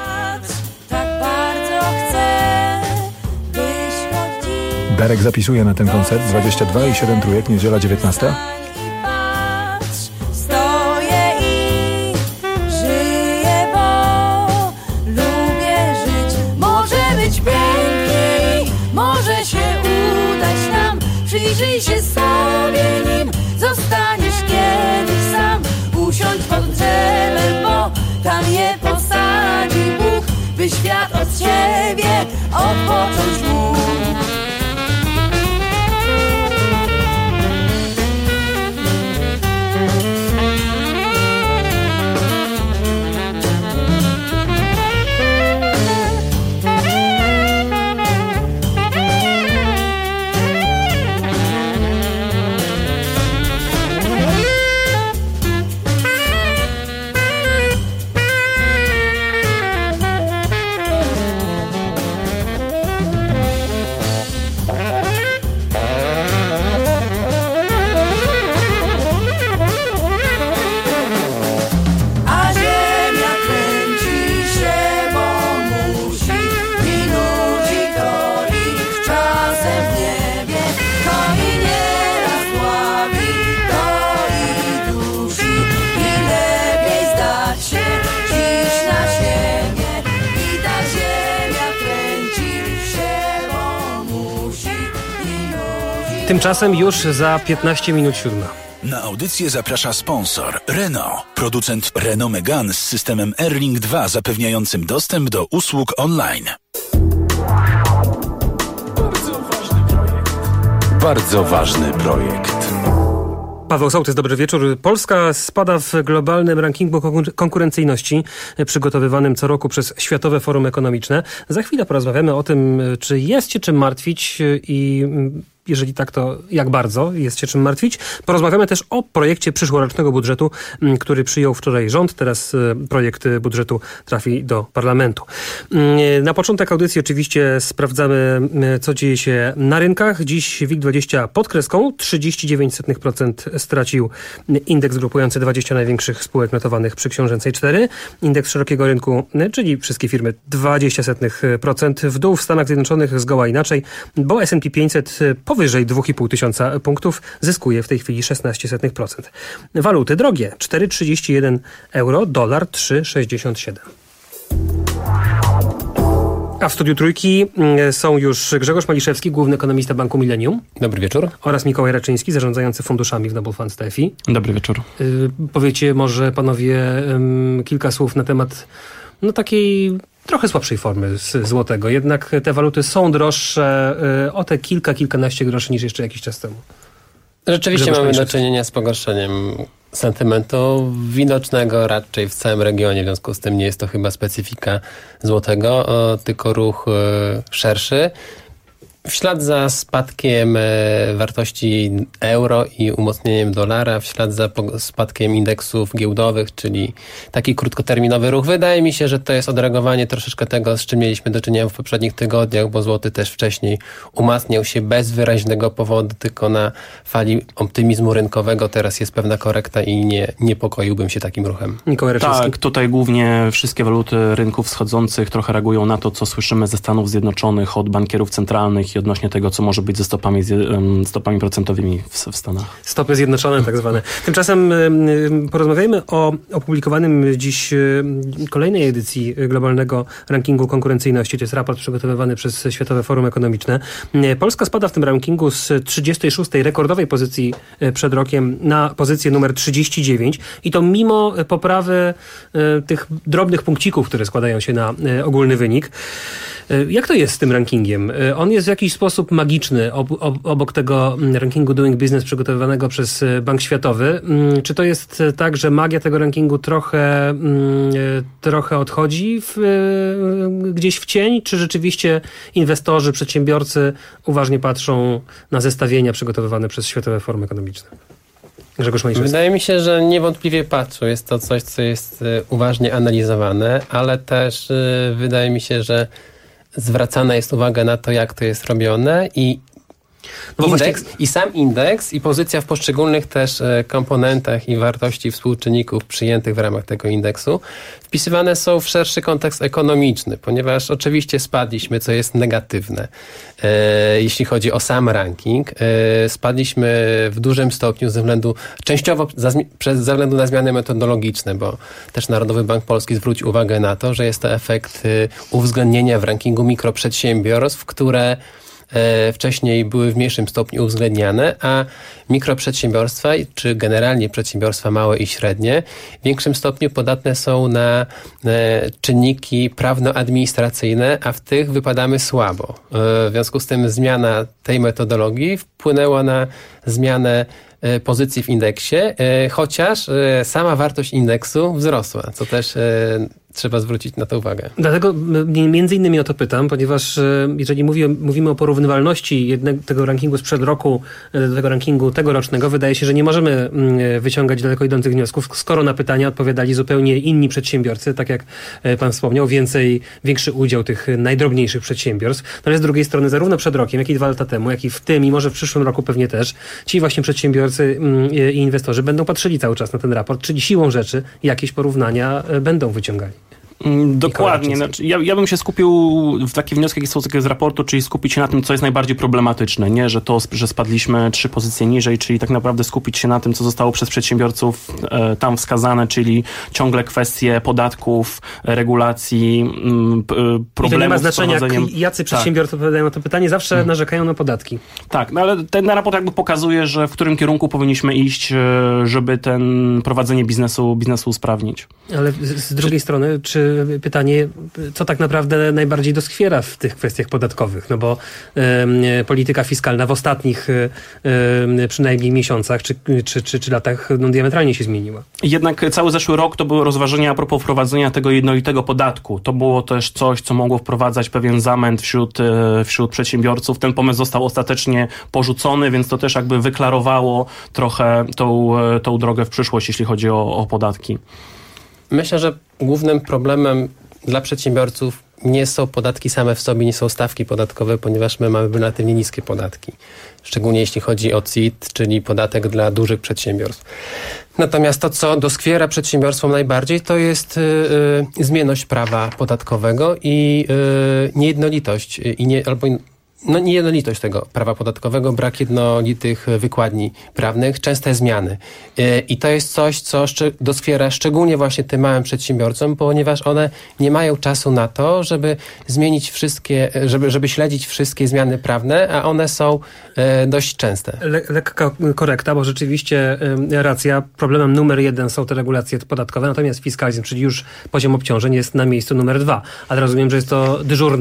Darek zapisuje na ten koncert 22 i 7 trójek, niedziela 19:00. Przyjrzyj się sobie, nim zostaniesz kiedyś sam. Usiądź pod drzewem, bo tam je posadzi Bóg, by świat od ciebie odpocząć mógł. Tymczasem już za 15 minut 7. Na audycję zaprasza sponsor Renault, producent Renault Megane z systemem Airlink 2 zapewniającym dostęp do usług online. Bardzo ważny projekt. Paweł Sołtys, dobry wieczór. Polska spada w globalnym rankingu konkurencyjności przygotowywanym co roku przez Światowe Forum Ekonomiczne. Za chwilę porozmawiamy o tym, czy jest się czym martwić i jeżeli tak, to jak bardzo jest się czym martwić. Porozmawiamy też o projekcie przyszłorocznego budżetu, który przyjął wczoraj rząd. Teraz projekt budżetu trafi do parlamentu. Na początek audycji oczywiście sprawdzamy, co dzieje się na rynkach. Dziś WIG20 pod kreską 0,39% stracił indeks grupujący 20 największych spółek notowanych przy książęcej 4. Indeks szerokiego rynku, czyli wszystkie firmy, 0,20%. W dół w Stanach Zjednoczonych zgoła inaczej, bo S&P 500 powyżej 2,5 tysiąca punktów zyskuje w tej chwili 0,16%. Waluty drogie 4,31 euro, dolar 3,67. A w studiu Trójki są już Grzegorz Maliszewski, główny ekonomista Banku Millennium. Dobry wieczór. Oraz Mikołaj Raczyński, zarządzający funduszami w Noble Funds TFI. Dobry wieczór. Powiecie może panowie kilka słów na temat takiej trochę słabszej formy z złotego. Jednak te waluty są droższe o te kilkanaście groszy niż jeszcze jakiś czas temu. Rzeczywiście mamy do czynienia z pogorszeniem sentymentu widocznego raczej w całym regionie. W związku z tym nie jest to chyba specyfika złotego, tylko ruch szerszy. W ślad za spadkiem wartości euro i umocnieniem dolara, w ślad za spadkiem indeksów giełdowych, czyli taki krótkoterminowy ruch. Wydaje mi się, że to jest odreagowanie troszeczkę tego, z czym mieliśmy do czynienia w poprzednich tygodniach, bo złoty też wcześniej umacniał się bez wyraźnego powodu, tylko na fali optymizmu rynkowego. Teraz jest pewna korekta i nie niepokoiłbym się takim ruchem. Tak, tutaj głównie wszystkie waluty rynków wschodzących trochę reagują na to, co słyszymy ze Stanów Zjednoczonych od bankierów centralnych i odnośnie tego, co może być ze stopami procentowymi w Stanach. Stopy zjednoczone tak zwane. Tymczasem porozmawiajmy o opublikowanym dziś kolejnej edycji globalnego rankingu konkurencyjności. To jest raport przygotowywany przez Światowe Forum Ekonomiczne. Polska spada w tym rankingu z 36. rekordowej pozycji przed rokiem na pozycję numer 39 i to mimo poprawy tych drobnych punkcików, które składają się na ogólny wynik. Jak to jest z tym rankingiem? On jest w jakiś sposób magiczny obok tego rankingu Doing Business przygotowywanego przez Bank Światowy. Czy to jest tak, że magia tego rankingu trochę odchodzi gdzieś w cień? Czy rzeczywiście inwestorzy, przedsiębiorcy uważnie patrzą na zestawienia przygotowywane przez Światowe Forum Ekonomiczne? Grzegorz Maliszewski. Wydaje mi się, że niewątpliwie patrzą. Jest to coś, co jest uważnie analizowane, ale też wydaje mi się, że zwracana jest uwaga na to, jak to jest robione i sam indeks i pozycja w poszczególnych też komponentach i wartości współczynników przyjętych w ramach tego indeksu wpisywane są w szerszy kontekst ekonomiczny, ponieważ oczywiście spadliśmy, co jest negatywne. Jeśli chodzi o sam ranking, spadliśmy w dużym stopniu częściowo ze względu na zmiany metodologiczne, bo też Narodowy Bank Polski zwrócił uwagę na to, że jest to efekt uwzględnienia w rankingu mikroprzedsiębiorstw, które wcześniej były w mniejszym stopniu uwzględniane, a mikroprzedsiębiorstwa, czy generalnie przedsiębiorstwa małe i średnie, w większym stopniu podatne są na czynniki prawno-administracyjne, a w tych wypadamy słabo. W związku z tym zmiana tej metodologii wpłynęła na zmianę pozycji w indeksie, chociaż sama wartość indeksu wzrosła, co też trzeba zwrócić na to uwagę. Dlatego między innymi o to pytam, ponieważ jeżeli mówimy o porównywalności tego rankingu sprzed roku do tego rankingu tegorocznego, wydaje się, że nie możemy wyciągać daleko idących wniosków, skoro na pytania odpowiadali zupełnie inni przedsiębiorcy, tak jak pan wspomniał, większy udział tych najdrobniejszych przedsiębiorstw. Ale z drugiej strony zarówno przed rokiem, jak i 2 lata temu, jak i w tym i może w przyszłym roku pewnie też, ci właśnie przedsiębiorcy i inwestorzy będą patrzyli cały czas na ten raport, czyli siłą rzeczy jakieś porównania będą wyciągali. Dokładnie. Znaczy, ja bym się skupił w takich wnioskach, jakie są z raportu, czyli skupić się na tym, co jest najbardziej problematyczne. Nie, że spadliśmy 3 pozycje niżej, czyli tak naprawdę skupić się na tym, co zostało przez przedsiębiorców tam wskazane, czyli ciągle kwestie podatków, regulacji, problemów. I to nie ma znaczenia, jacy przedsiębiorcy odpowiadają na to pytanie, zawsze narzekają na podatki. Tak, no ale ten raport jakby pokazuje, że w którym kierunku powinniśmy iść, żeby ten prowadzenie biznesu usprawnić. Ale z drugiej strony, pytanie, co tak naprawdę najbardziej doskwiera w tych kwestiach podatkowych, no bo polityka fiskalna w ostatnich przynajmniej miesiącach czy latach diametralnie się zmieniła. Jednak cały zeszły rok to były rozważania a propos wprowadzenia tego jednolitego podatku. To było też coś, co mogło wprowadzać pewien zamęt wśród przedsiębiorców. Ten pomysł został ostatecznie porzucony, więc to też jakby wyklarowało trochę tą drogę w przyszłość, jeśli chodzi o podatki. Myślę, że głównym problemem dla przedsiębiorców nie są podatki same w sobie, nie są stawki podatkowe, ponieważ my mamy relatywnie niskie podatki. Szczególnie jeśli chodzi o CIT, czyli podatek dla dużych przedsiębiorstw. Natomiast to, co doskwiera przedsiębiorstwom najbardziej, to jest zmienność prawa podatkowego i niejednolitość niejednolitość tego prawa podatkowego, brak jednolitych wykładni prawnych, częste zmiany. I to jest coś, co doskwiera szczególnie właśnie tym małym przedsiębiorcom, ponieważ one nie mają czasu na to, żeby zmienić żeby śledzić wszystkie zmiany prawne, a one są dość częste. Lekka korekta, bo rzeczywiście racja. Problemem numer 1 są te regulacje podatkowe, natomiast fiskalizm, czyli już poziom obciążeń jest na miejscu numer 2. Ale rozumiem, że jest to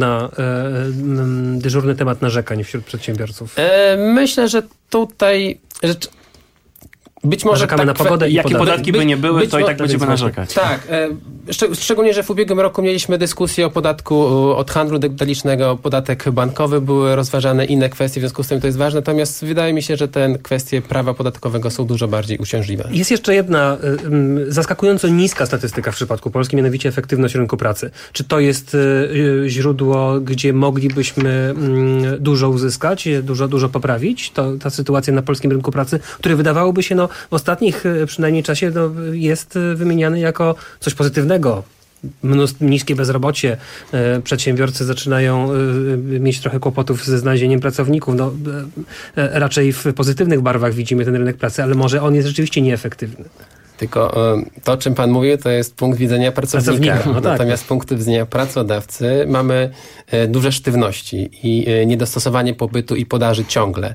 dyżurny temat narzekań wśród przedsiębiorców. Myślę, że tutaj być może narzekamy na pogodę i jakie podatki by nie były, to i tak będziemy narzekać. Tak. Szczególnie, że w ubiegłym roku mieliśmy dyskusję o podatku od handlu detalicznego, podatek bankowy, były rozważane inne kwestie, w związku z tym to jest ważne, natomiast wydaje mi się, że te kwestie prawa podatkowego są dużo bardziej uciążliwe. Jest jeszcze jedna zaskakująco niska statystyka w przypadku Polski, mianowicie efektywność rynku pracy. Czy to jest źródło, gdzie moglibyśmy dużo uzyskać, dużo poprawić? Ta sytuacja na polskim rynku pracy, który wydawałoby się w ostatnich przynajmniej czasie jest wymieniany jako coś pozytywnego. Niskie bezrobocie, przedsiębiorcy zaczynają mieć trochę kłopotów ze znalezieniem pracowników. Raczej w pozytywnych barwach widzimy ten rynek pracy, ale może on jest rzeczywiście nieefektywny. Tylko to, o czym pan mówi, to jest punkt widzenia pracownika. No tak. Natomiast z punktu widzenia pracodawcy mamy duże sztywności i niedostosowanie popytu i podaży ciągle.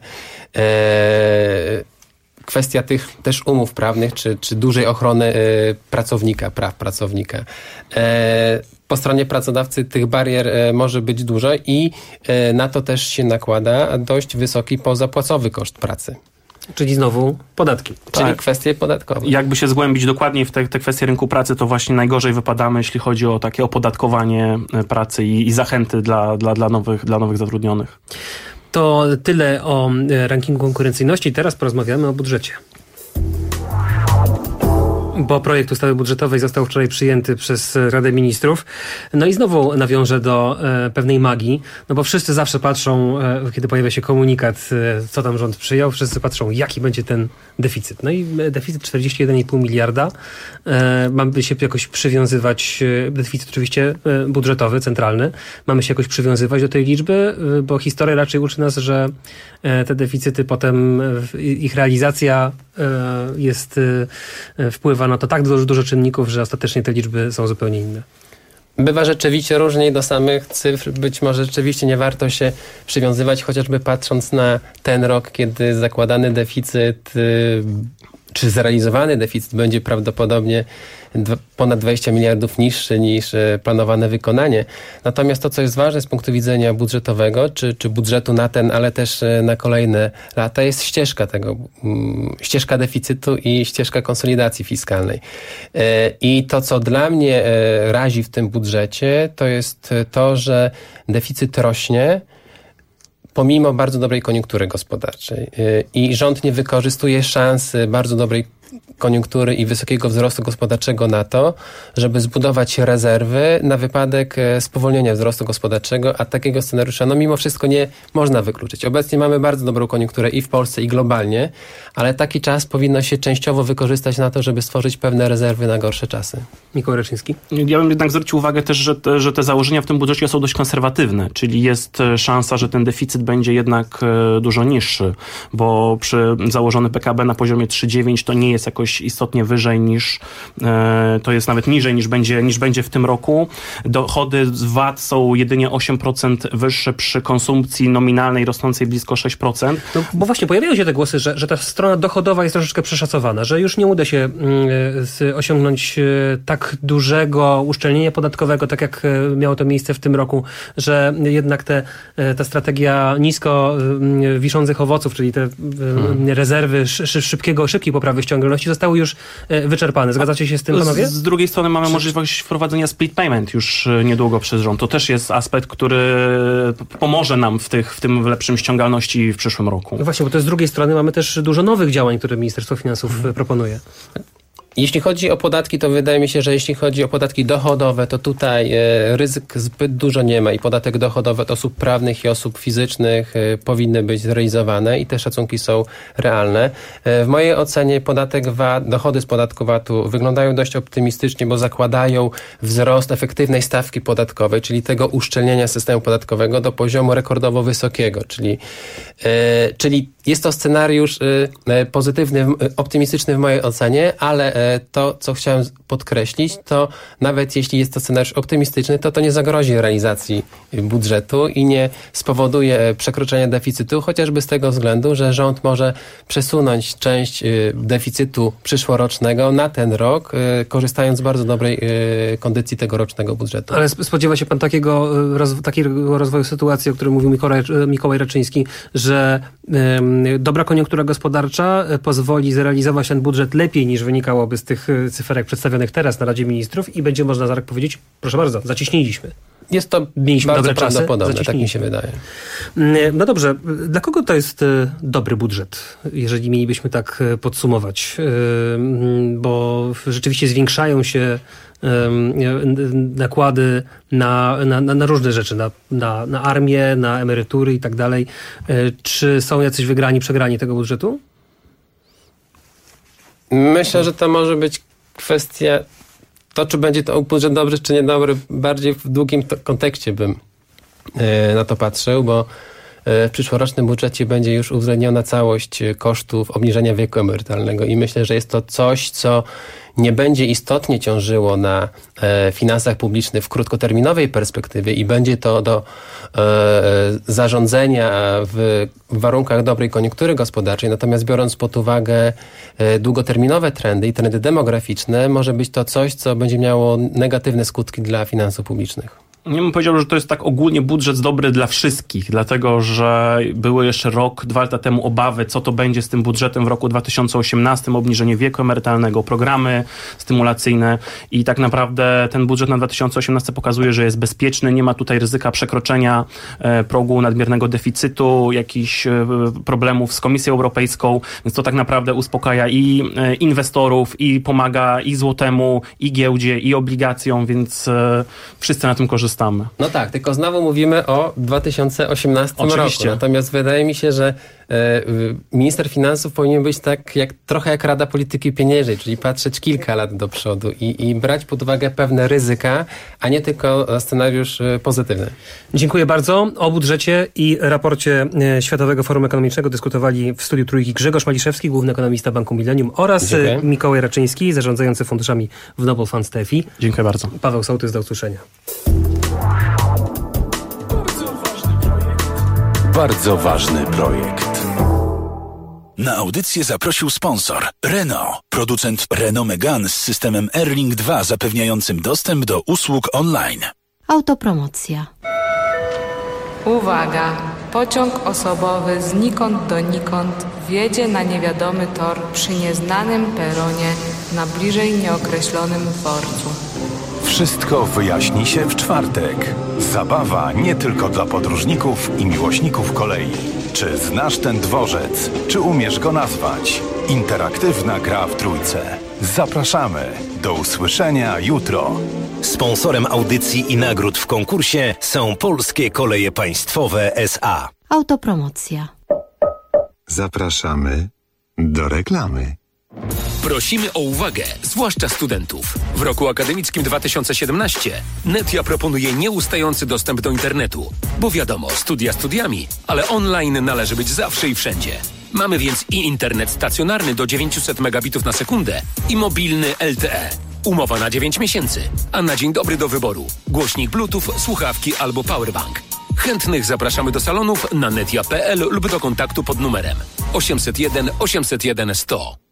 Kwestia tych też umów prawnych, czy dużej ochrony pracownika, praw pracownika. Po stronie pracodawcy tych barier może być dużo i na to też się nakłada dość wysoki pozapłacowy koszt pracy. Czyli znowu podatki. Czyli kwestie podatkowe. Jakby się zgłębić dokładnie w te kwestie rynku pracy, to właśnie najgorzej wypadamy, jeśli chodzi o takie opodatkowanie pracy i zachęty dla nowych zatrudnionych. To tyle o rankingu konkurencyjności. Teraz porozmawiamy o budżecie. Bo projekt ustawy budżetowej został wczoraj przyjęty przez Radę Ministrów. No i znowu nawiążę do pewnej magii, no bo wszyscy zawsze patrzą, kiedy pojawia się komunikat, co tam rząd przyjął, wszyscy patrzą, jaki będzie ten deficyt. No i deficyt 41,5 miliarda. Mamy się jakoś przywiązywać, deficyt oczywiście budżetowy, centralny, mamy się jakoś przywiązywać do tej liczby, bo historia raczej uczy nas, że te deficyty potem, ich realizacja wpływa na to tak dużo czynników, że ostatecznie te liczby są zupełnie inne. Bywa rzeczywiście różnie do samych cyfr. Być może rzeczywiście nie warto się przywiązywać, chociażby patrząc na ten rok, kiedy zakładany deficyt czy zrealizowany deficyt będzie prawdopodobnie ponad 20 miliardów niższy niż planowane wykonanie. Natomiast to, co jest ważne z punktu widzenia budżetowego, czy budżetu na ten, ale też na kolejne lata, jest ścieżka deficytu i ścieżka konsolidacji fiskalnej. I to, co dla mnie razi w tym budżecie, to jest to, że deficyt rośnie pomimo bardzo dobrej koniunktury gospodarczej. I rząd nie wykorzystuje szansy bardzo dobrej koniunktury i wysokiego wzrostu gospodarczego na to, żeby zbudować rezerwy na wypadek spowolnienia wzrostu gospodarczego, a takiego scenariusza mimo wszystko nie można wykluczyć. Obecnie mamy bardzo dobrą koniunkturę i w Polsce, i globalnie, ale taki czas powinno się częściowo wykorzystać na to, żeby stworzyć pewne rezerwy na gorsze czasy. Mikołaj Raczyński. Ja bym jednak zwrócił uwagę też, że te założenia w tym budżecie są dość konserwatywne, czyli jest szansa, że ten deficyt będzie jednak dużo niższy, bo przy założony PKB na poziomie 3,9 to nie jest jakoś istotnie wyżej niż, to jest nawet niżej niż będzie w tym roku. Dochody z VAT są jedynie 8% wyższe przy konsumpcji nominalnej rosnącej blisko 6%. No, bo właśnie pojawiają się te głosy, że ta strona dochodowa jest troszeczkę przeszacowana, że już nie uda się osiągnąć tak dużego uszczelnienia podatkowego, tak jak miało to miejsce w tym roku, że jednak ta strategia nisko wiszących owoców, czyli te rezerwy szybkiej poprawy ściągalności zostały już wyczerpane. Zgadzacie się z tym, panowie? Z drugiej strony mamy możliwość wprowadzenia split payment już niedługo przez rząd. To też jest aspekt, który pomoże nam w tym lepszym ściągalności w przyszłym roku. No właśnie, bo to z drugiej strony mamy też dużo nowych działań, które Ministerstwo Finansów proponuje. Jeśli chodzi o podatki, to wydaje mi się, że jeśli chodzi o podatki dochodowe, to tutaj ryzyk zbyt dużo nie ma i podatek dochodowy od osób prawnych i osób fizycznych powinny być zrealizowane i te szacunki są realne. W mojej ocenie podatek VAT, dochody z podatku VAT-u wyglądają dość optymistycznie, bo zakładają wzrost efektywnej stawki podatkowej, czyli tego uszczelnienia systemu podatkowego do poziomu rekordowo wysokiego, czyli jest to scenariusz pozytywny, optymistyczny w mojej ocenie, ale to, co chciałem podkreślić, to nawet jeśli jest to scenariusz optymistyczny, to nie zagrozi realizacji budżetu i nie spowoduje przekroczenia deficytu, chociażby z tego względu, że rząd może przesunąć część deficytu przyszłorocznego na ten rok, korzystając z bardzo dobrej kondycji tegorocznego budżetu. Ale spodziewa się pan takiego rozwoju sytuacji, o którym mówił Mikołaj Raczyński, że dobra koniunktura gospodarcza pozwoli zrealizować ten budżet lepiej niż wynikałoby z tych cyferek przedstawionych teraz na Radzie Ministrów i będzie można za rok powiedzieć, proszę bardzo, zacieśniliśmy. Jest to bardzo prawdopodobne, tak mi się wydaje. No dobrze, dla kogo to jest dobry budżet, jeżeli mielibyśmy tak podsumować? Bo rzeczywiście zwiększają się nakłady na różne rzeczy, na armię, na emerytury i tak dalej. Czy są jacyś wygrani, przegrani tego budżetu? Myślę, że to może być kwestia to, czy będzie to budżet dobry, czy niedobry, bardziej w długim kontekście bym na to patrzył, bo w przyszłorocznym budżecie będzie już uwzględniona całość kosztów obniżenia wieku emerytalnego i myślę, że jest to coś, co nie będzie istotnie ciążyło na finansach publicznych w krótkoterminowej perspektywie i będzie to do zarządzenia w warunkach dobrej koniunktury gospodarczej, natomiast biorąc pod uwagę długoterminowe trendy i trendy demograficzne, może być to coś, co będzie miało negatywne skutki dla finansów publicznych. Ja bym powiedział, że to jest tak ogólnie budżet dobry dla wszystkich, dlatego że były jeszcze rok, 2 lata temu obawy, co to będzie z tym budżetem w roku 2018, obniżenie wieku emerytalnego, programy stymulacyjne i tak naprawdę ten budżet na 2018 pokazuje, że jest bezpieczny, nie ma tutaj ryzyka przekroczenia progu nadmiernego deficytu, jakichś problemów z Komisją Europejską, więc to tak naprawdę uspokaja i inwestorów, i pomaga i złotemu, i giełdzie, i obligacjom, więc wszyscy na tym korzystają. No tak, tylko znowu mówimy o 2018 Oczywiście. roku. Natomiast wydaje mi się, że minister finansów powinien być trochę jak Rada Polityki Pieniężnej, czyli patrzeć kilka lat do przodu i brać pod uwagę pewne ryzyka, a nie tylko scenariusz pozytywny. Dziękuję bardzo. O budżecie i raporcie Światowego Forum Ekonomicznego dyskutowali w studiu Trójki Grzegorz Maliszewski, główny ekonomista Banku Millennium oraz Mikołaj Raczyński, zarządzający funduszami w Noble Funds TFI. Dziękuję bardzo. Paweł Sołtys, do usłyszenia. Bardzo ważny projekt. Na audycję zaprosił sponsor Renault, producent Renault Megane z systemem Airlink 2 zapewniającym dostęp do usług online. Autopromocja. Uwaga! Pociąg osobowy znikąd donikąd wjedzie na niewiadomy tor przy nieznanym peronie na bliżej nieokreślonym dworcu. Wszystko wyjaśni się w czwartek. Zabawa nie tylko dla podróżników i miłośników kolei. Czy znasz ten dworzec? Czy umiesz go nazwać? Interaktywna gra w trójce. Zapraszamy. Do usłyszenia jutro. Sponsorem audycji i nagród w konkursie są Polskie Koleje Państwowe S.A. Autopromocja. Zapraszamy do reklamy. Prosimy o uwagę, zwłaszcza studentów. W roku akademickim 2017 Netia proponuje nieustający dostęp do internetu. Bo wiadomo, studia studiami, ale online należy być zawsze i wszędzie. Mamy więc i internet stacjonarny do 900 megabitów na sekundę i mobilny LTE. Umowa na 9 miesięcy, a na dzień dobry do wyboru. Głośnik Bluetooth, słuchawki albo powerbank. Chętnych zapraszamy do salonów na netia.pl lub do kontaktu pod numerem 801 801 100.